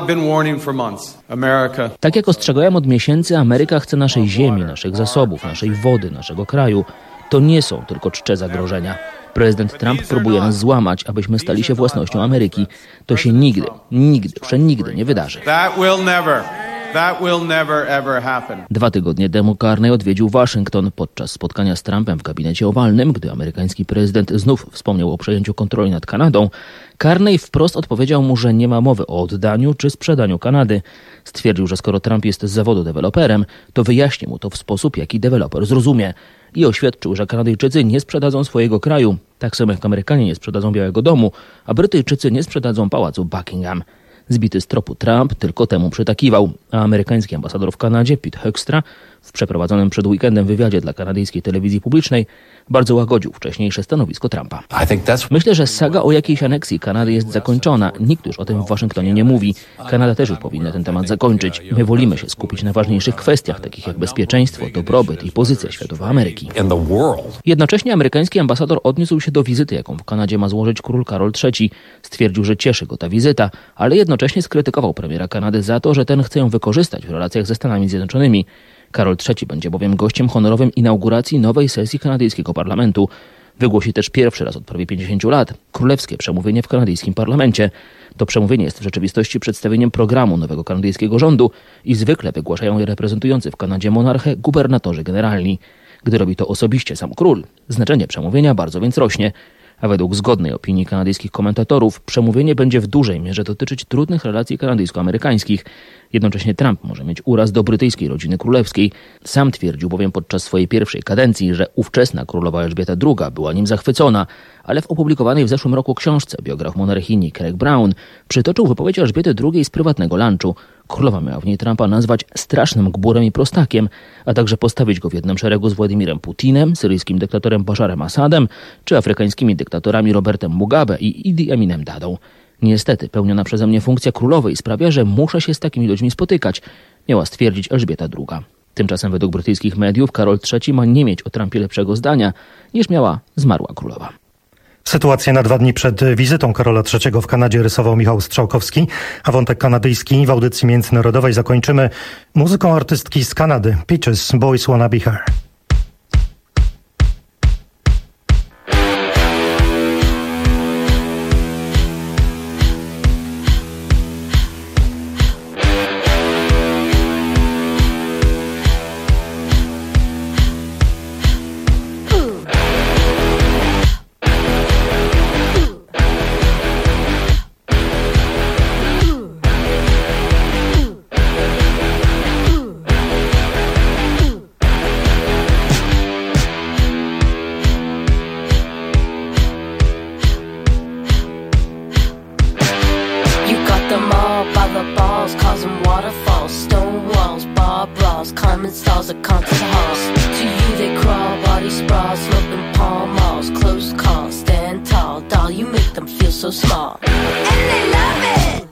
Tak jak ostrzegałem od miesięcy, Ameryka chce naszej ziemi, naszych zasobów, naszej wody, naszego kraju. To nie są tylko czcze zagrożenia. Prezydent Trump próbuje nas złamać, abyśmy stali się własnością Ameryki. To się nigdy, nigdy, przenigdy nie wydarzy. That will never, ever happen. Dwa tygodnie temu Carney odwiedził Waszyngton podczas spotkania z Trumpem w gabinecie owalnym, gdy amerykański prezydent znów wspomniał o przejęciu kontroli nad Kanadą. Carney wprost odpowiedział mu, że nie ma mowy o oddaniu czy sprzedaniu Kanady. Stwierdził, że skoro Trump jest z zawodu deweloperem, to wyjaśni mu to w sposób, jaki deweloper zrozumie. I oświadczył, że Kanadyjczycy nie sprzedadzą swojego kraju, tak samo jak Amerykanie nie sprzedadzą Białego Domu, a Brytyjczycy nie sprzedadzą pałacu Buckingham. Zbity z tropu Trump tylko temu przytakiwał, a amerykański ambasador w Kanadzie Pete Hoekstra w przeprowadzonym przed weekendem wywiadzie dla kanadyjskiej telewizji publicznej bardzo łagodził wcześniejsze stanowisko Trumpa. Myślę, że saga o jakiejś aneksji Kanady jest zakończona. Nikt już o tym w Waszyngtonie nie mówi. Kanada też już powinna ten temat zakończyć. My wolimy się skupić na ważniejszych kwestiach, takich jak bezpieczeństwo, dobrobyt i pozycja światowa Ameryki. Jednocześnie amerykański ambasador odniósł się do wizyty, jaką w Kanadzie ma złożyć król Karol trzeci. Stwierdził, że cieszy go ta wizyta, ale jednocześnie skrytykował premiera Kanady za to, że ten chce ją wykorzystać w relacjach ze Stanami Zjednoczonymi. Karol trzeci będzie bowiem gościem honorowym inauguracji nowej sesji kanadyjskiego parlamentu. Wygłosi też pierwszy raz od prawie pięćdziesięciu lat królewskie przemówienie w kanadyjskim parlamencie. To przemówienie jest w rzeczywistości przedstawieniem programu nowego kanadyjskiego rządu i zwykle wygłaszają je reprezentujący w Kanadzie monarchę gubernatorzy generalni. Gdy robi to osobiście sam król, znaczenie przemówienia bardzo więc rośnie. A według zgodnej opinii kanadyjskich komentatorów przemówienie będzie w dużej mierze dotyczyć trudnych relacji kanadyjsko-amerykańskich. Jednocześnie Trump może mieć uraz do brytyjskiej rodziny królewskiej. Sam twierdził bowiem podczas swojej pierwszej kadencji, że ówczesna królowa Elżbieta druga była nim zachwycona, ale w opublikowanej w zeszłym roku książce biograf monarchini Craig Brown przytoczył wypowiedź Elżbiety drugiej z prywatnego lunchu. Królowa miała w niej Trumpa nazwać strasznym gburem i prostakiem, a także postawić go w jednym szeregu z Władimirem Putinem, syryjskim dyktatorem Basharem Assadem, czy afrykańskimi dyktatorami Robertem Mugabe i Idi Aminem Dadą. Niestety, pełniona przeze mnie funkcja królowej sprawia, że muszę się z takimi ludźmi spotykać, miała stwierdzić Elżbieta druga. Tymczasem według brytyjskich mediów Karol trzeci ma nie mieć o Trumpie lepszego zdania, niż miała zmarła królowa. Sytuację na dwa dni przed wizytą Karola trzeciego w Kanadzie rysował Michał Strzałkowski, a wątek kanadyjski w audycji międzynarodowej zakończymy muzyką artystki z Kanady, Peaches, Boys Wanna Be Her. so small. And they love it.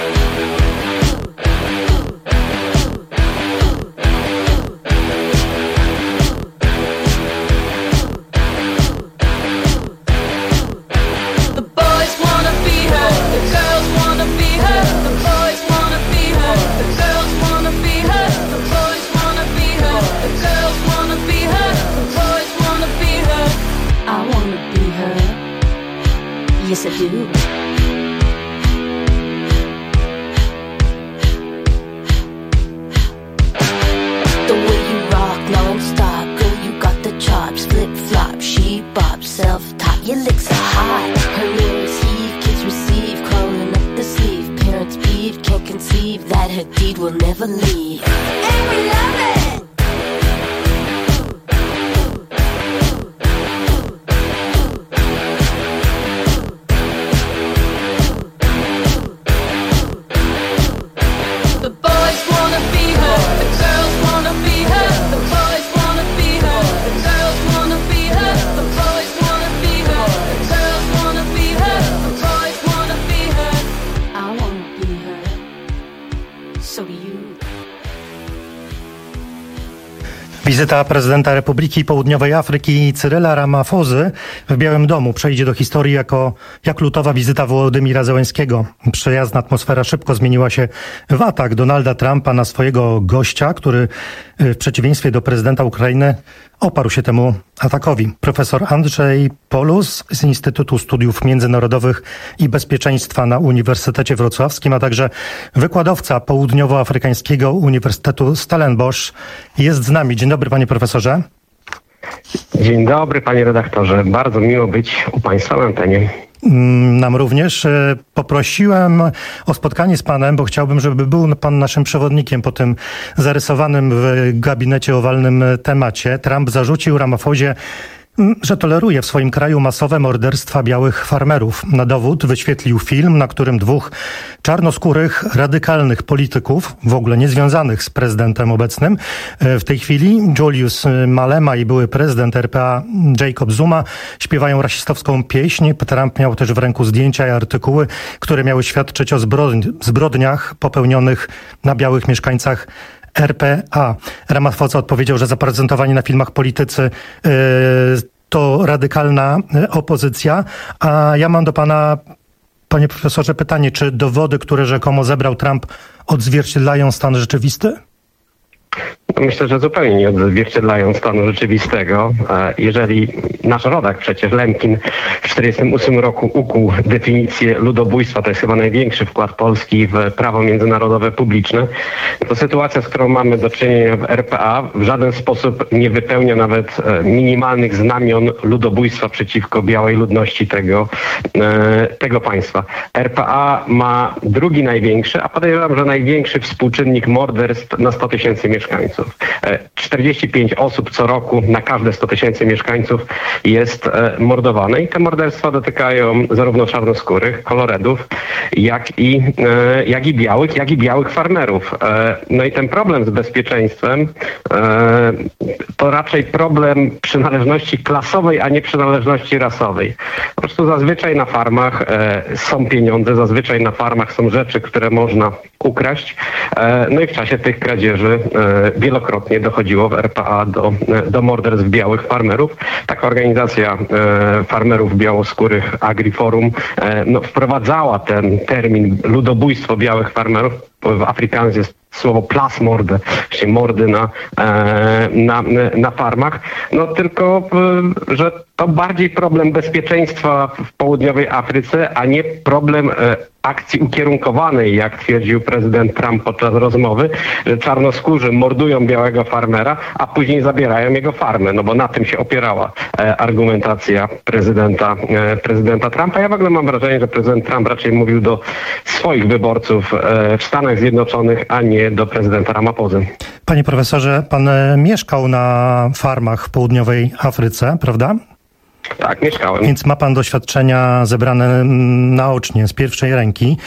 The boys wanna be her, the girls wanna be her. The boys wanna be her, the girls wanna be her. The boys wanna be her, the girls wanna be her. The boys wanna be her. I wanna be her. Yes, I do. The way you rock non-stop, girl, you got the chops. Flip-flop, she bop, self-top, your licks are hot. Her mirrors heave, kids receive, crawling up the sleeve. Parents peeve, can't conceive that her deed will never leave. And we love it. The boys wanna be her, the girls wanna be her. The boys wanna be her, the girls wanna be her. The boys wanna be her, the girls wanna be her. The boys wanna be her. I wanna be her. So do you. Wizyta prezydenta Republiki Południowej Afryki Cyryla Ramaphozy w Białym Domu przejdzie do historii jako jak lutowa wizyta Wołodymira Zełenskiego. Przyjazna atmosfera szybko zmieniła się w atak Donalda Trumpa na swojego gościa, który w przeciwieństwie do prezydenta Ukrainy oparł się temu atakowi. Profesor Andrzej Polus z Instytutu Studiów Międzynarodowych i Bezpieczeństwa na Uniwersytecie Wrocławskim, a także wykładowca Południowoafrykańskiego Uniwersytetu Stellenbosch jest z nami. Dzień dobry, panie profesorze. Dzień dobry, panie redaktorze. Bardzo miło być u państwa na antenie. Nam również. Poprosiłem o spotkanie z panem, bo chciałbym, żeby był pan naszym przewodnikiem po tym zarysowanym w gabinecie owalnym temacie. Trump zarzucił Ramaphosie, że toleruje w swoim kraju masowe morderstwa białych farmerów. Na dowód wyświetlił film, na którym dwóch czarnoskórych, radykalnych polityków, w ogóle niezwiązanych z prezydentem obecnym, w tej chwili Julius Malema i były prezydent R P A Jacob Zuma śpiewają rasistowską pieśń. Trump miał też w ręku zdjęcia i artykuły, które miały świadczyć o zbrodniach popełnionych na białych mieszkańcach R P A. Ramaphosa odpowiedział, że zaprezentowani na filmach politycy yy, to radykalna opozycja. A ja mam do pana, panie profesorze, pytanie, czy dowody, które rzekomo zebrał Trump, odzwierciedlają stan rzeczywisty? Myślę, że zupełnie nie odzwierciedlają stanu rzeczywistego. Jeżeli nasz rodak przecież Lemkin w tysiąc dziewięćset czterdziestym ósmym roku ukuł definicję ludobójstwa, to jest chyba największy wkład Polski w prawo międzynarodowe publiczne, to sytuacja, z którą mamy do czynienia w R P A w żaden sposób nie wypełnia nawet minimalnych znamion ludobójstwa przeciwko białej ludności tego, tego państwa. R P A ma drugi największy, a podejrzewam, że największy współczynnik morderstw na sto tysięcy mieszkańców. czterdzieści pięć osób co roku na każde sto tysięcy mieszkańców jest mordowane i te morderstwa dotykają zarówno czarnoskórych, koloredów, jak i, jak i białych, jak i białych farmerów. No i ten problem z bezpieczeństwem to raczej problem przynależności klasowej, a nie przynależności rasowej. Po prostu zazwyczaj na farmach są pieniądze, zazwyczaj na farmach są rzeczy, które można ukraść. No i w czasie tych kradzieży wielokrotnie dochodziło w R P A do, do morderstw białych farmerów. Taka organizacja e, farmerów białoskórych, AgriForum, e, no, wprowadzała ten termin ludobójstwo białych farmerów. W Afrikaans jest słowo plasmorde, czyli mordy na, e, na, na farmach. No tylko, e, że to bardziej problem bezpieczeństwa w południowej Afryce, a nie problem e, akcji ukierunkowanej, jak twierdził prezydent Trump podczas rozmowy, że czarnoskórzy mordują białego farmera, a później zabierają jego farmę, no bo na tym się opierała e, argumentacja prezydenta, e, prezydenta Trumpa. Ja w ogóle mam wrażenie, że prezydent Trump raczej mówił do swoich wyborców e, w Stanach Zjednoczonych, a nie do prezydenta Ramaphozy. Panie profesorze, pan mieszkał na farmach w południowej Afryce, prawda? Tak, mieszkałem. Więc ma pan doświadczenia zebrane naocznie, z pierwszej ręki.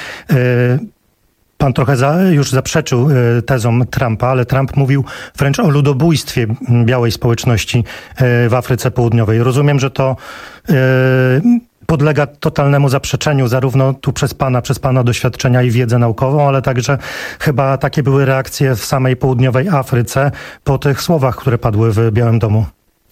Pan trochę za, już zaprzeczył tezom Trumpa, ale Trump mówił wręcz o ludobójstwie białej społeczności w Afryce Południowej. Rozumiem, że to podlega totalnemu zaprzeczeniu, zarówno tu przez pana, przez pana doświadczenia i wiedzę naukową, ale także chyba takie były reakcje w samej południowej Afryce po tych słowach, które padły w Białym Domu.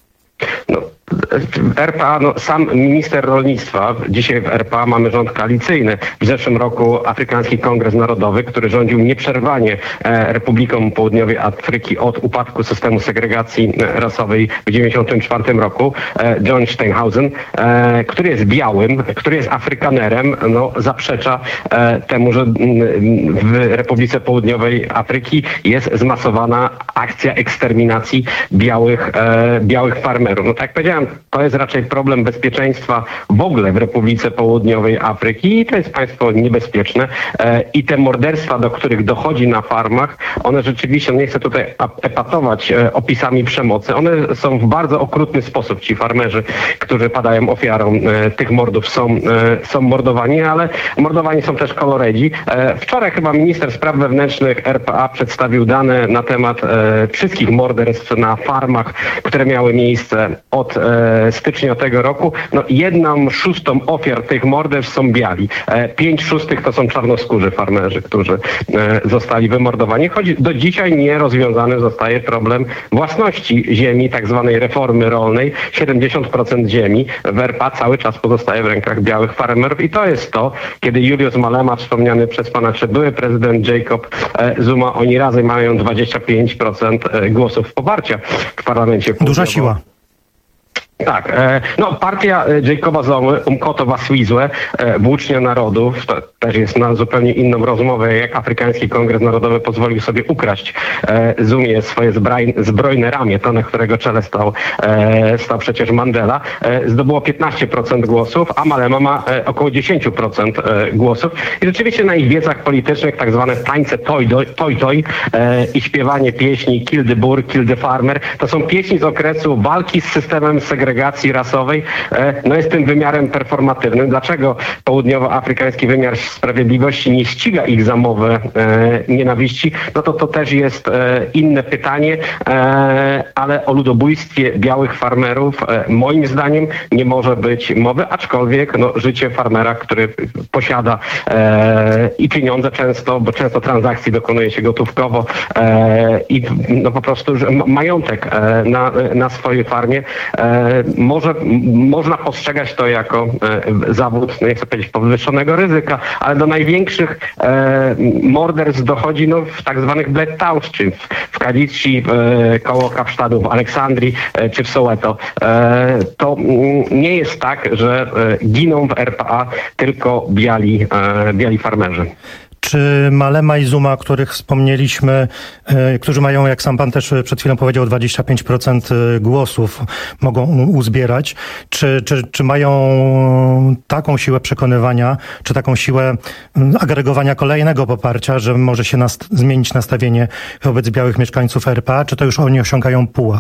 No. W R P A, no, sam minister rolnictwa, dzisiaj w R P A mamy rząd koalicyjny. W zeszłym roku Afrykański Kongres Narodowy, który rządził nieprzerwanie e, Republiką Południowej Afryki od upadku systemu segregacji rasowej w dziewięćdziesiątym czwartym roku, e, John Steinhausen, e, który jest białym, który jest Afrykanerem, no, zaprzecza e, temu, że m, w Republice Południowej Afryki jest zmasowana akcja eksterminacji białych, e, białych farmerów. No tak jak powiedziałem, to jest raczej problem bezpieczeństwa w ogóle w Republice Południowej Afryki i to jest państwo niebezpieczne. E, I te morderstwa, do których dochodzi na farmach, one rzeczywiście, nie chcę tutaj epatować e, opisami przemocy, one są w bardzo okrutny sposób. Ci farmerzy, którzy padają ofiarą e, tych mordów są, e, są mordowani, ale mordowani są też koloredzi. E, wczoraj chyba minister spraw wewnętrznych R P A przedstawił dane na temat e, wszystkich morderstw na farmach, które miały miejsce od e, stycznia tego roku. No, jedną szóstą ofiar tych morderstw są biali. E, pięć szóstych to są czarnoskórzy farmerzy, którzy e, zostali wymordowani. Choć do dzisiaj nierozwiązany zostaje problem własności ziemi, tak zwanej reformy rolnej. siedemdziesiąt procent ziemi w R P A cały czas pozostaje w rękach białych farmerów i to jest to, kiedy Julius Malema, wspomniany przez pana, czy były prezydent Jacob e, Zuma, oni razem mają dwadzieścia pięć procent głosów poparcia w parlamencie. Duża siła. Tak, e, no partia Jacoba Zumy, Umkhonto wa Sizwe, e, Włócznia Narodów, to też jest na zupełnie inną rozmowę, jak Afrykański Kongres Narodowy pozwolił sobie ukraść e, Zumie swoje zbraj, zbrojne ramię, to na którego czele stał, e, stał przecież Mandela, e, zdobyło piętnaście procent głosów, a Malema ma e, około dziesięć procent e, głosów i rzeczywiście na ich wiecach politycznych tak zwane tańce toj-toj e, i śpiewanie pieśni Kill the Boer, Kill the Farmer, to są pieśni z okresu walki z systemem segregacji rasowej, no jest tym wymiarem performatywnym. Dlaczego południowoafrykański wymiar sprawiedliwości nie ściga ich za mowę e, nienawiści? No to to też jest e, inne pytanie, e, ale o ludobójstwie białych farmerów e, moim zdaniem nie może być mowy, aczkolwiek no, życie farmera, który posiada e, i pieniądze często, bo często transakcji dokonuje się gotówkowo e, i no po prostu że majątek e, na, na swojej farmie e, Może, można postrzegać to jako e, zawód, nie chcę powiedzieć podwyższonego ryzyka, ale do największych e, morderstw dochodzi no, w tak zwanych blood towns, czy w, w Kadici, e, koło Kapsztadu, w Aleksandrii, e, czy w Soweto. E, to m, nie jest tak, że e, giną w R P A tylko biali, e, biali farmerzy. Czy Malema i Zuma, o których wspomnieliśmy, y, którzy mają, jak sam pan też przed chwilą powiedział, dwadzieścia pięć procent głosów mogą uzbierać, czy, czy, czy mają taką siłę przekonywania, czy taką siłę agregowania kolejnego poparcia, że może się nast- zmienić nastawienie wobec białych mieszkańców R P A, czy to już oni osiągają pułap?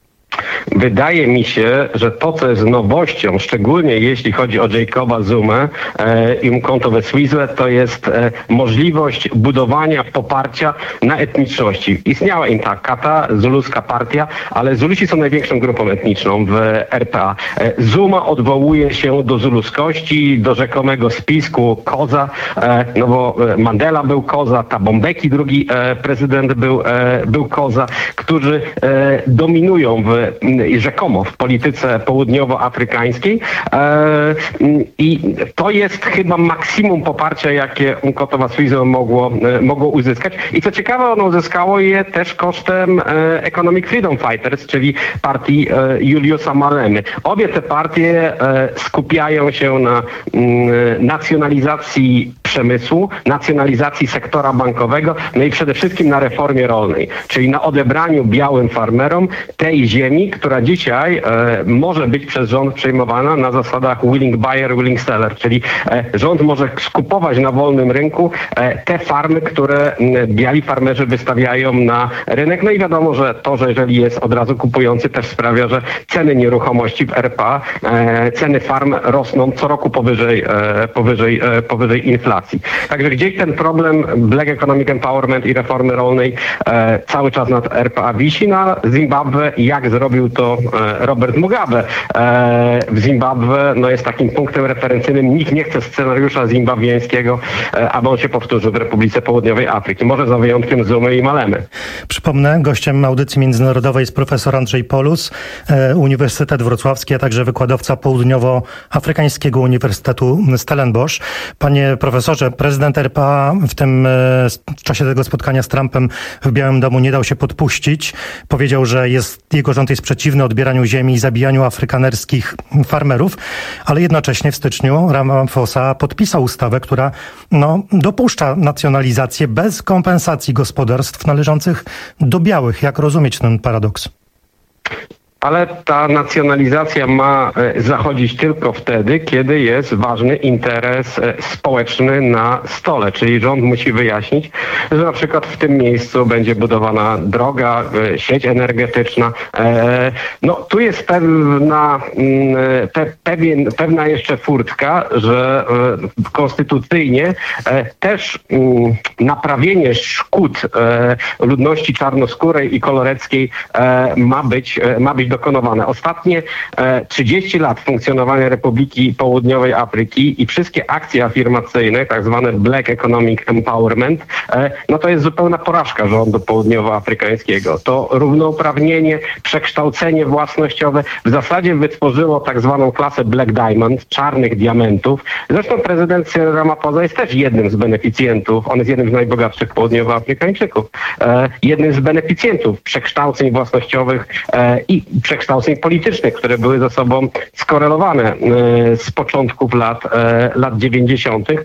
Wydaje mi się, że to, co jest nowością, szczególnie jeśli chodzi o Jacoba Zumę e, i Umkhonto we Sizwe, to jest e, możliwość budowania poparcia na etniczności. Istniała im ta Kata, zuluska partia, ale Zulusi są największą grupą etniczną w R P A. E, Zuma odwołuje się do zuluskości, do rzekomego spisku Koza, e, no bo Mandela był Koza, Thabo Mbeki, drugi e, prezydent był, e, był Koza, którzy e, dominują w rzekomo w polityce południowoafrykańskiej e, i to jest chyba maksimum poparcia, jakie Umkhonto we Sizwe mogło, e, mogło uzyskać. I co ciekawe, ono uzyskało je też kosztem e, Economic Freedom Fighters, czyli partii e, Juliusa Malemy. Obie te partie e, skupiają się na m, nacjonalizacji przemysłu, nacjonalizacji sektora bankowego, no i przede wszystkim na reformie rolnej, czyli na odebraniu białym farmerom tej ziemi, która dzisiaj e, może być przez rząd przejmowana na zasadach willing buyer, willing seller, czyli e, rząd może skupować na wolnym rynku e, te farmy, które m, biali farmerzy wystawiają na rynek. No i wiadomo, że to, że jeżeli jest od razu kupujący, też sprawia, że ceny nieruchomości w R P A, e, ceny farm rosną co roku powyżej, e, powyżej, e, powyżej inflacji. Także gdzieś ten problem Black Economic Empowerment i reformy rolnej e, cały czas nad R P A wisi, na Zimbabwe jak zrobił to Robert Mugabe w Zimbabwe, no jest takim punktem referencyjnym. Nikt nie chce scenariusza zimbabwiańskiego, aby on się powtórzył w Republice Południowej Afryki. Może za wyjątkiem Zumy i Malemy. Przypomnę, gościem audycji międzynarodowej jest profesor Andrzej Polus, Uniwersytet Wrocławski, a także wykładowca Południowoafrykańskiego Uniwersytetu Stellenbosch. Panie profesorze, prezydent R P A w tym w czasie tego spotkania z Trumpem w Białym Domu nie dał się podpuścić. Powiedział, że jest, jego rząd jest przeciwny odbieraniu ziemi i zabijaniu afrykanerskich farmerów, ale jednocześnie w styczniu Ramaphosa podpisał ustawę, która no, dopuszcza nacjonalizację bez kompensacji gospodarstw należących do białych. Jak rozumieć ten paradoks? Ale ta nacjonalizacja ma zachodzić tylko wtedy, kiedy jest ważny interes społeczny na stole. Czyli rząd musi wyjaśnić, że na przykład w tym miejscu będzie budowana droga, sieć energetyczna. No tu jest pewna, pe, pewien, pewna jeszcze furtka, że konstytucyjnie też naprawienie szkód ludności czarnoskórej i koloreckiej ma być, ma być dokonywane. Ostatnie trzydzieści lat funkcjonowania Republiki Południowej Afryki i wszystkie akcje afirmacyjne, tak zwane Black Economic Empowerment, no to jest zupełna porażka rządu południowoafrykańskiego. To równouprawnienie, przekształcenie własnościowe w zasadzie wytworzyło tak zwaną klasę Black Diamond, czarnych diamentów. Zresztą prezydent Cyril Ramaphosa jest też jednym z beneficjentów, on jest jednym z najbogatszych południowoafrykańczyków, jednym z beneficjentów przekształceń własnościowych i przekształceń politycznych, które były ze sobą skorelowane z początków lat, lat dziewięćdziesiątych.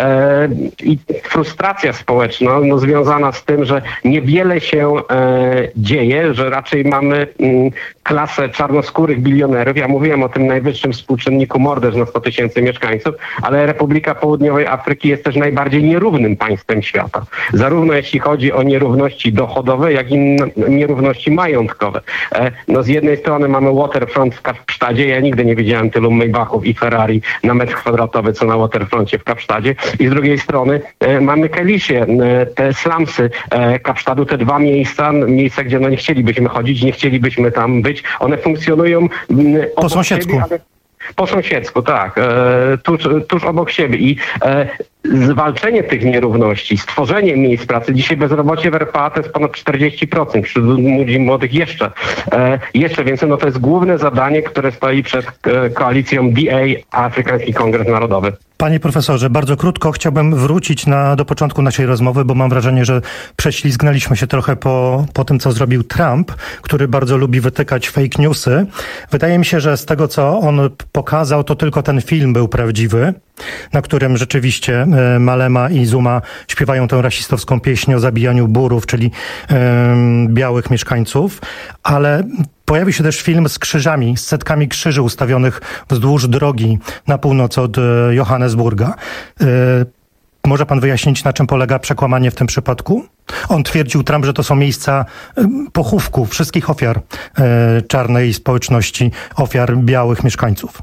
I frustracja społeczna no, związana z tym, że niewiele się dzieje, że raczej mamy klasę czarnoskórych bilionerów. Ja mówiłem o tym najwyższym współczynniku morderstw na sto tysięcy mieszkańców, ale Republika Południowej Afryki jest też najbardziej nierównym państwem świata. Zarówno jeśli chodzi o nierówności dochodowe, jak i nierówności majątkowe. No z jednej strony mamy waterfront w Kapsztadzie. Ja nigdy nie widziałem tylu Maybachów i Ferrari na metr kwadratowy, co na waterfroncie w Kapsztadzie. I z drugiej strony e, mamy Kalisie, e, te slumsy e, Kapsztadu, te dwa miejsca, miejsca, gdzie no nie chcielibyśmy chodzić, nie chcielibyśmy tam być. One funkcjonują m, po sąsiedzku. Siebie, ale... Po sąsiedzku, tak. E, tuż, tuż obok siebie. I e, zwalczenie tych nierówności, stworzenie miejsc pracy. Dzisiaj bezrobocie w R P A to jest ponad czterdzieści procent, wśród ludzi młodych jeszcze, e, jeszcze więcej. No to jest główne zadanie, które stoi przed e, koalicją D A, Afrykański Kongres Narodowy. Panie profesorze, bardzo krótko chciałbym wrócić na, do początku naszej rozmowy, bo mam wrażenie, że prześlizgnęliśmy się trochę po, po tym, co zrobił Trump, który bardzo lubi wytykać fake newsy. Wydaje mi się, że z tego, co on pokazał, to tylko ten film był prawdziwy, na którym rzeczywiście Malema i Zuma śpiewają tę rasistowską pieśń o zabijaniu Burów, czyli um, białych mieszkańców, ale pojawił się też film z krzyżami, z setkami krzyży ustawionych wzdłuż drogi na północ od Johannesburga. Yy, może pan wyjaśnić, na czym polega przekłamanie w tym przypadku? On twierdził, Trump, że to są miejsca pochówku wszystkich ofiar yy, czarnej społeczności, ofiar białych mieszkańców.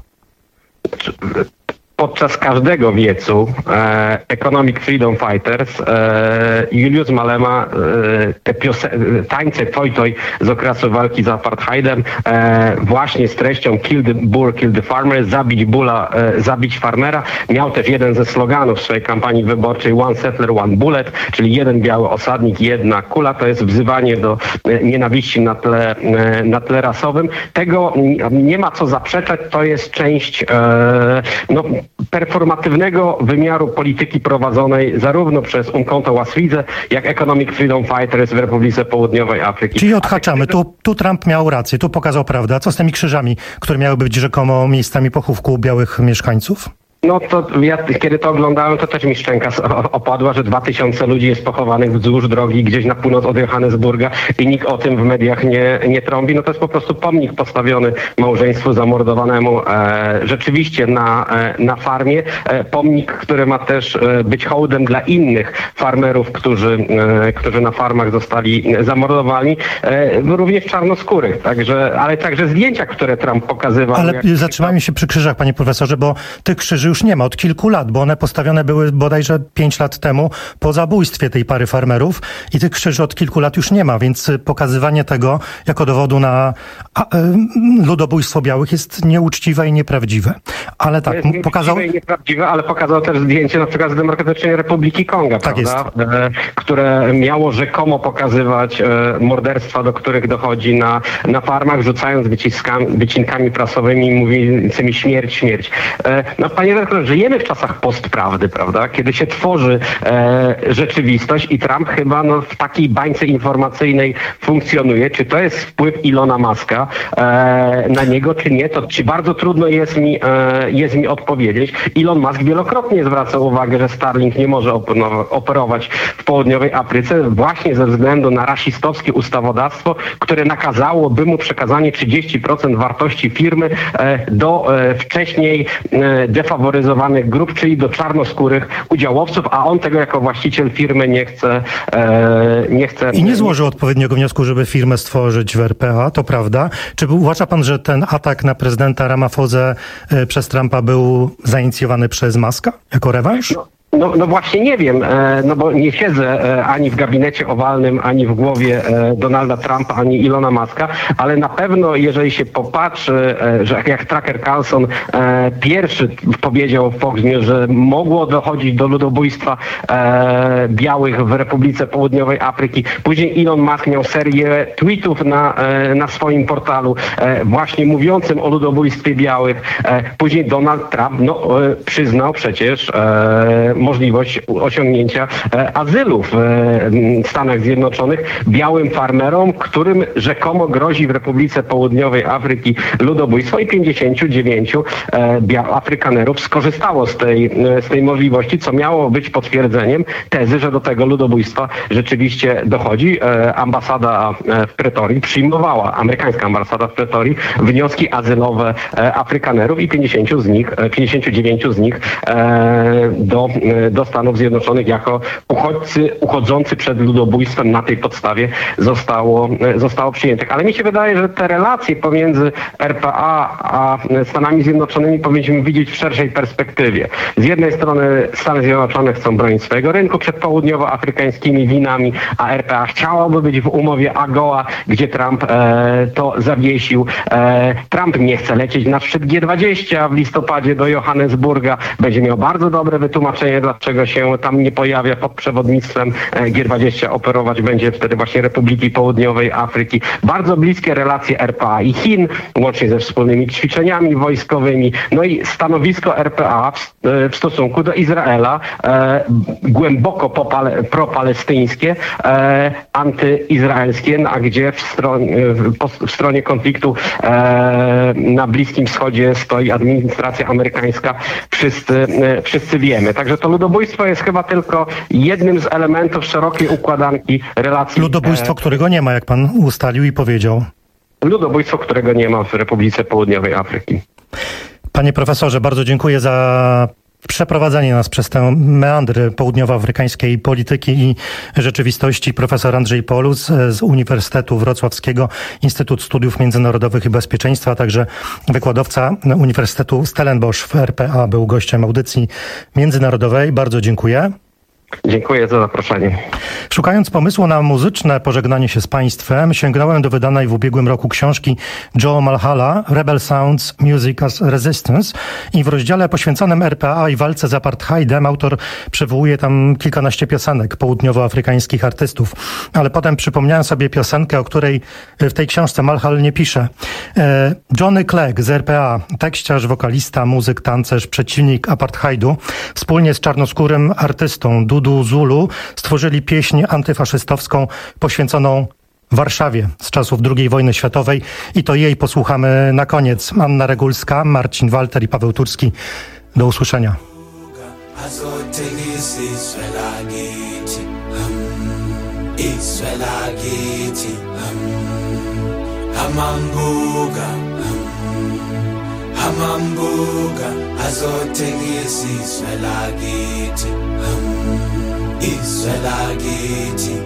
Podczas każdego wiecu e, Economic Freedom Fighters e, Julius Malema e, te piosen- tańce Toj Toj z okresu walki z apartheidem e, właśnie z treścią Kill the Boer, Kill the Farmer, zabić bula, e, zabić farmera. Miał też jeden ze sloganów swojej kampanii wyborczej One Settler, One Bullet, czyli jeden biały osadnik, jedna kula. To jest wzywanie do e, nienawiści na tle, e, na tle rasowym. Tego nie ma co zaprzeczać, to jest część e, no, performatywnego wymiaru polityki prowadzonej zarówno przez Umkhonto Waswidze, jak Economic Freedom Fighters w Republice Południowej Afryki. Czyli odhaczamy. Tu, tu Trump miał rację, tu pokazał prawdę. A co z tymi krzyżami, które miały być rzekomo miejscami pochówku białych mieszkańców? No to ja kiedy to oglądałem, to też mi szczęka opadła, że dwa tysiące ludzi jest pochowanych wzdłuż drogi gdzieś na północ od Johannesburga i nikt o tym w mediach nie, nie trąbi. No to jest po prostu pomnik postawiony małżeństwu zamordowanemu e, rzeczywiście na, e, na farmie. E, pomnik, który ma też e, być hołdem dla innych farmerów, którzy, e, którzy na farmach zostali zamordowani, e, również czarnoskórych. Także, ale także zdjęcia, które Trump pokazywał. Ale jak... zatrzymajmy się przy krzyżach, panie profesorze, bo tych krzyży już już nie ma od kilku lat, bo one postawione były bodajże pięć lat temu po zabójstwie tej pary farmerów i tych krzyży od kilku lat już nie ma, więc pokazywanie tego jako dowodu na a, y, ludobójstwo białych jest nieuczciwe i nieprawdziwe. Ale tak, jest pokazał... i nieprawdziwe, ale pokazał też zdjęcie na przykład z Demokratycznej Republiki Konga, tak prawda? E, które miało rzekomo pokazywać e, morderstwa, do których dochodzi na, na farmach, rzucając wyciskami, wycinkami prasowymi i mówiącymi śmierć, śmierć. E, no panie redaktorze, żyjemy w czasach postprawdy, prawda? Kiedy się tworzy e, rzeczywistość i Trump chyba no, w takiej bańce informacyjnej funkcjonuje. Czy to jest wpływ Ilona Muska e, na niego, czy nie? To czy bardzo trudno jest mi, e, jest mi odpowiedzieć. Elon Musk wielokrotnie zwraca uwagę, że Starlink nie może operować w południowej Afryce właśnie ze względu na rasistowskie ustawodawstwo, które nakazałoby mu przekazanie trzydzieści procent wartości firmy e, do e, wcześniej e, defaworyzowanych grup, czyli do czarnoskórych udziałowców, a on tego jako właściciel firmy nie chce. E, nie chce I nie złożył odpowiedniego wniosku, żeby firmę stworzyć w R P A, to prawda. Czy uważa pan, że ten atak na prezydenta Ramaphosa e, przez Trumpa był zainicjowany przez Muska jako rewanż? No. No, no właśnie nie wiem, no bo nie siedzę ani w gabinecie owalnym, ani w głowie Donalda Trumpa, ani Ilona Muska, ale na pewno jeżeli się popatrzy, że jak Tucker Carlson pierwszy powiedział w Fox News, że mogło dochodzić do ludobójstwa białych w Republice Południowej Afryki, później Elon Musk miał serię tweetów na, na swoim portalu właśnie mówiącym o ludobójstwie białych, później Donald Trump no, przyznał przecież możliwość osiągnięcia e, azylu w e, Stanach Zjednoczonych białym farmerom, którym rzekomo grozi w Republice Południowej Afryki ludobójstwo i pięćdziesięciu dziewięciu e, bia- Afrykanerów skorzystało z tej, e, z tej możliwości, co miało być potwierdzeniem tezy, że do tego ludobójstwa rzeczywiście dochodzi. E, ambasada e, w Pretorii przyjmowała, amerykańska ambasada w Pretorii, wnioski azylowe e, Afrykanerów i pięćdziesięciu z nich, e, pięćdziesięciu dziewięciu z nich e, do do Stanów Zjednoczonych jako uchodźcy uchodzący przed ludobójstwem na tej podstawie zostało, zostało przyjętych. Ale mi się wydaje, że te relacje pomiędzy R P A a Stanami Zjednoczonymi powinniśmy widzieć w szerszej perspektywie. Z jednej strony Stany Zjednoczone chcą bronić swojego rynku przed południowoafrykańskimi winami, a R P A chciałoby być w umowie AGOA, gdzie Trump e, to zawiesił. E, Trump nie chce lecieć na szczyt G dwadzieścia w listopadzie do Johannesburga. Będzie miał bardzo dobre wytłumaczenie, dlaczego się tam nie pojawia pod przewodnictwem G dwadzieścia. Operować będzie wtedy właśnie Republiki Południowej Afryki. Bardzo bliskie relacje R P A i Chin, łącznie ze wspólnymi ćwiczeniami wojskowymi. No i stanowisko R P A w, w stosunku do Izraela e, głęboko popale, propalestyńskie, e, antyizraelskie, no, a gdzie w, stron, w, po, w stronie konfliktu e, na Bliskim Wschodzie stoi administracja amerykańska. Wszyscy, e, wszyscy wiemy. Także to ludobójstwo jest chyba tylko jednym z elementów szerokiej układanki relacji. Ludobójstwo, którego nie ma, jak pan ustalił i powiedział. Ludobójstwo, którego nie ma w Republice Południowej Afryki. Panie profesorze, bardzo dziękuję za przeprowadzenie nas przez tę meandry południowoafrykańskiej polityki i rzeczywistości. Profesor Andrzej Polus z Uniwersytetu Wrocławskiego, Instytut Studiów Międzynarodowych i Bezpieczeństwa, a także wykładowca Uniwersytetu Stellenbosch w R P A, był gościem audycji międzynarodowej. Bardzo dziękuję. Dziękuję za zaproszenie. Szukając pomysłu na muzyczne pożegnanie się z państwem, sięgnąłem do wydanej w ubiegłym roku książki Joe Malhala Rebel Sounds Music as Resistance i w rozdziale poświęconym R P A i walce z apartheidem autor przywołuje tam kilkanaście piosenek południowoafrykańskich artystów. Ale potem przypomniałem sobie piosenkę, o której w tej książce Malhal nie pisze. Johnny Clegg z R P A, tekściarz, wokalista, muzyk, tancerz, przeciwnik apartheidu, wspólnie z czarnoskórym artystą Dudu Zulu stworzyli pieśń antyfaszystowską poświęconą Warszawie z czasów drugiej wojny światowej i to jej posłuchamy na koniec. Anna Regulska, Marcin Walter i Paweł Turski. Do usłyszenia. Hamambuga azothengisa izwe lakithi izwe lakithi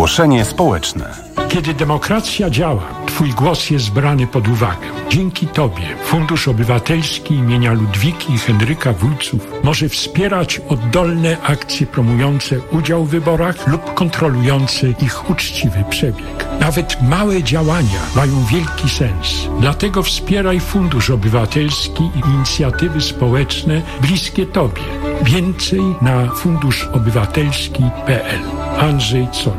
Ogłoszenie społeczne. Kiedy demokracja działa, Twój głos jest brany pod uwagę. Dzięki Tobie Fundusz Obywatelski imienia Ludwiki i Henryka Wójców może wspierać oddolne akcje promujące udział w wyborach lub kontrolujące ich uczciwy przebieg. Nawet małe działania mają wielki sens. Dlatego wspieraj Fundusz Obywatelski i inicjatywy społeczne bliskie Tobie. Więcej na funduszobywatelski kropka p l. Andrzej Zoll.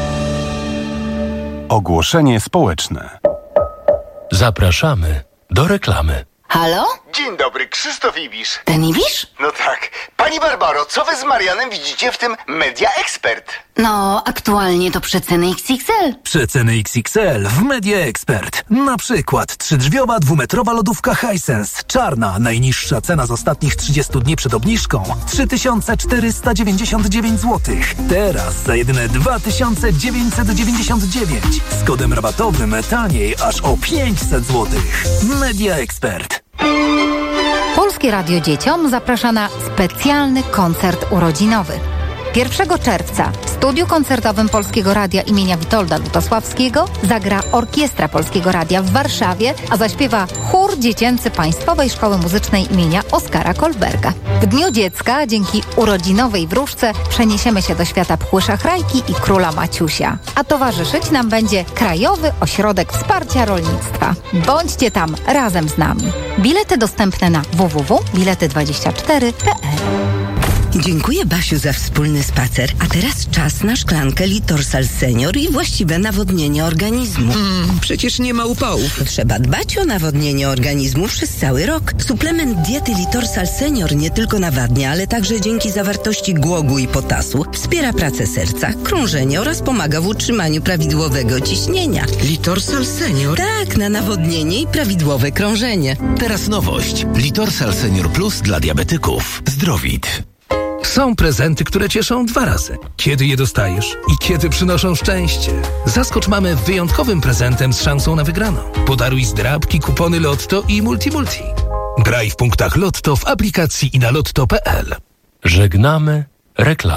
Ogłoszenie społeczne. Zapraszamy do reklamy. Halo? Dzień dobry, Krzysztof Ibisz. Ten Ibisz? No tak. Pani Barbaro, co wy z Marianem widzicie w tym Media Expert? No, aktualnie to przeceny X X L. Przeceny X X L w Media Expert. Na przykład trzydrzwiowa dwumetrowa lodówka Hisense. Czarna, najniższa cena z ostatnich trzydziestu dni przed obniżką trzy tysiące czterysta dziewięćdziesiąt dziewięć złotych. Teraz za jedyne dwa tysiące dziewięćset dziewięćdziesiąt dziewięć. Z kodem rabatowym taniej aż o pięćset złotych. Media Expert. Polskie Radio Dzieciom zaprasza na specjalny koncert urodzinowy. pierwszego czerwca w studiu koncertowym Polskiego Radia imienia Witolda Lutosławskiego zagra Orkiestra Polskiego Radia w Warszawie, a zaśpiewa chór dziecięcy Państwowej Szkoły Muzycznej imienia Oskara Kolberga. W Dniu Dziecka dzięki urodzinowej wróżce przeniesiemy się do świata Pchły Szachrajki i Króla Maciusia. A towarzyszyć nam będzie Krajowy Ośrodek Wsparcia Rolnictwa. Bądźcie tam razem z nami. Bilety dostępne na w w w kropka bilety dwadzieścia cztery kropka p l. Dziękuję, Basiu, za wspólny spacer. A teraz czas na szklankę Litorsal Senior i właściwe nawodnienie organizmu. Mm, przecież nie ma upałów. Trzeba dbać o nawodnienie organizmu przez cały rok. Suplement diety Litorsal Senior nie tylko nawadnia, ale także dzięki zawartości głogu i potasu wspiera pracę serca, krążenie oraz pomaga w utrzymaniu prawidłowego ciśnienia. Litorsal Senior? Tak, na nawodnienie i prawidłowe krążenie. Teraz nowość. Litorsal Senior Plus dla diabetyków. Zdrowit. Są prezenty, które cieszą dwa razy. Kiedy je dostajesz i kiedy przynoszą szczęście. Zaskocz mamę wyjątkowym prezentem z szansą na wygraną. Podaruj zdrabki, kupony Lotto i Multimulti. Graj w punktach Lotto w aplikacji i na lotto kropka p l. Żegnamy reklamę.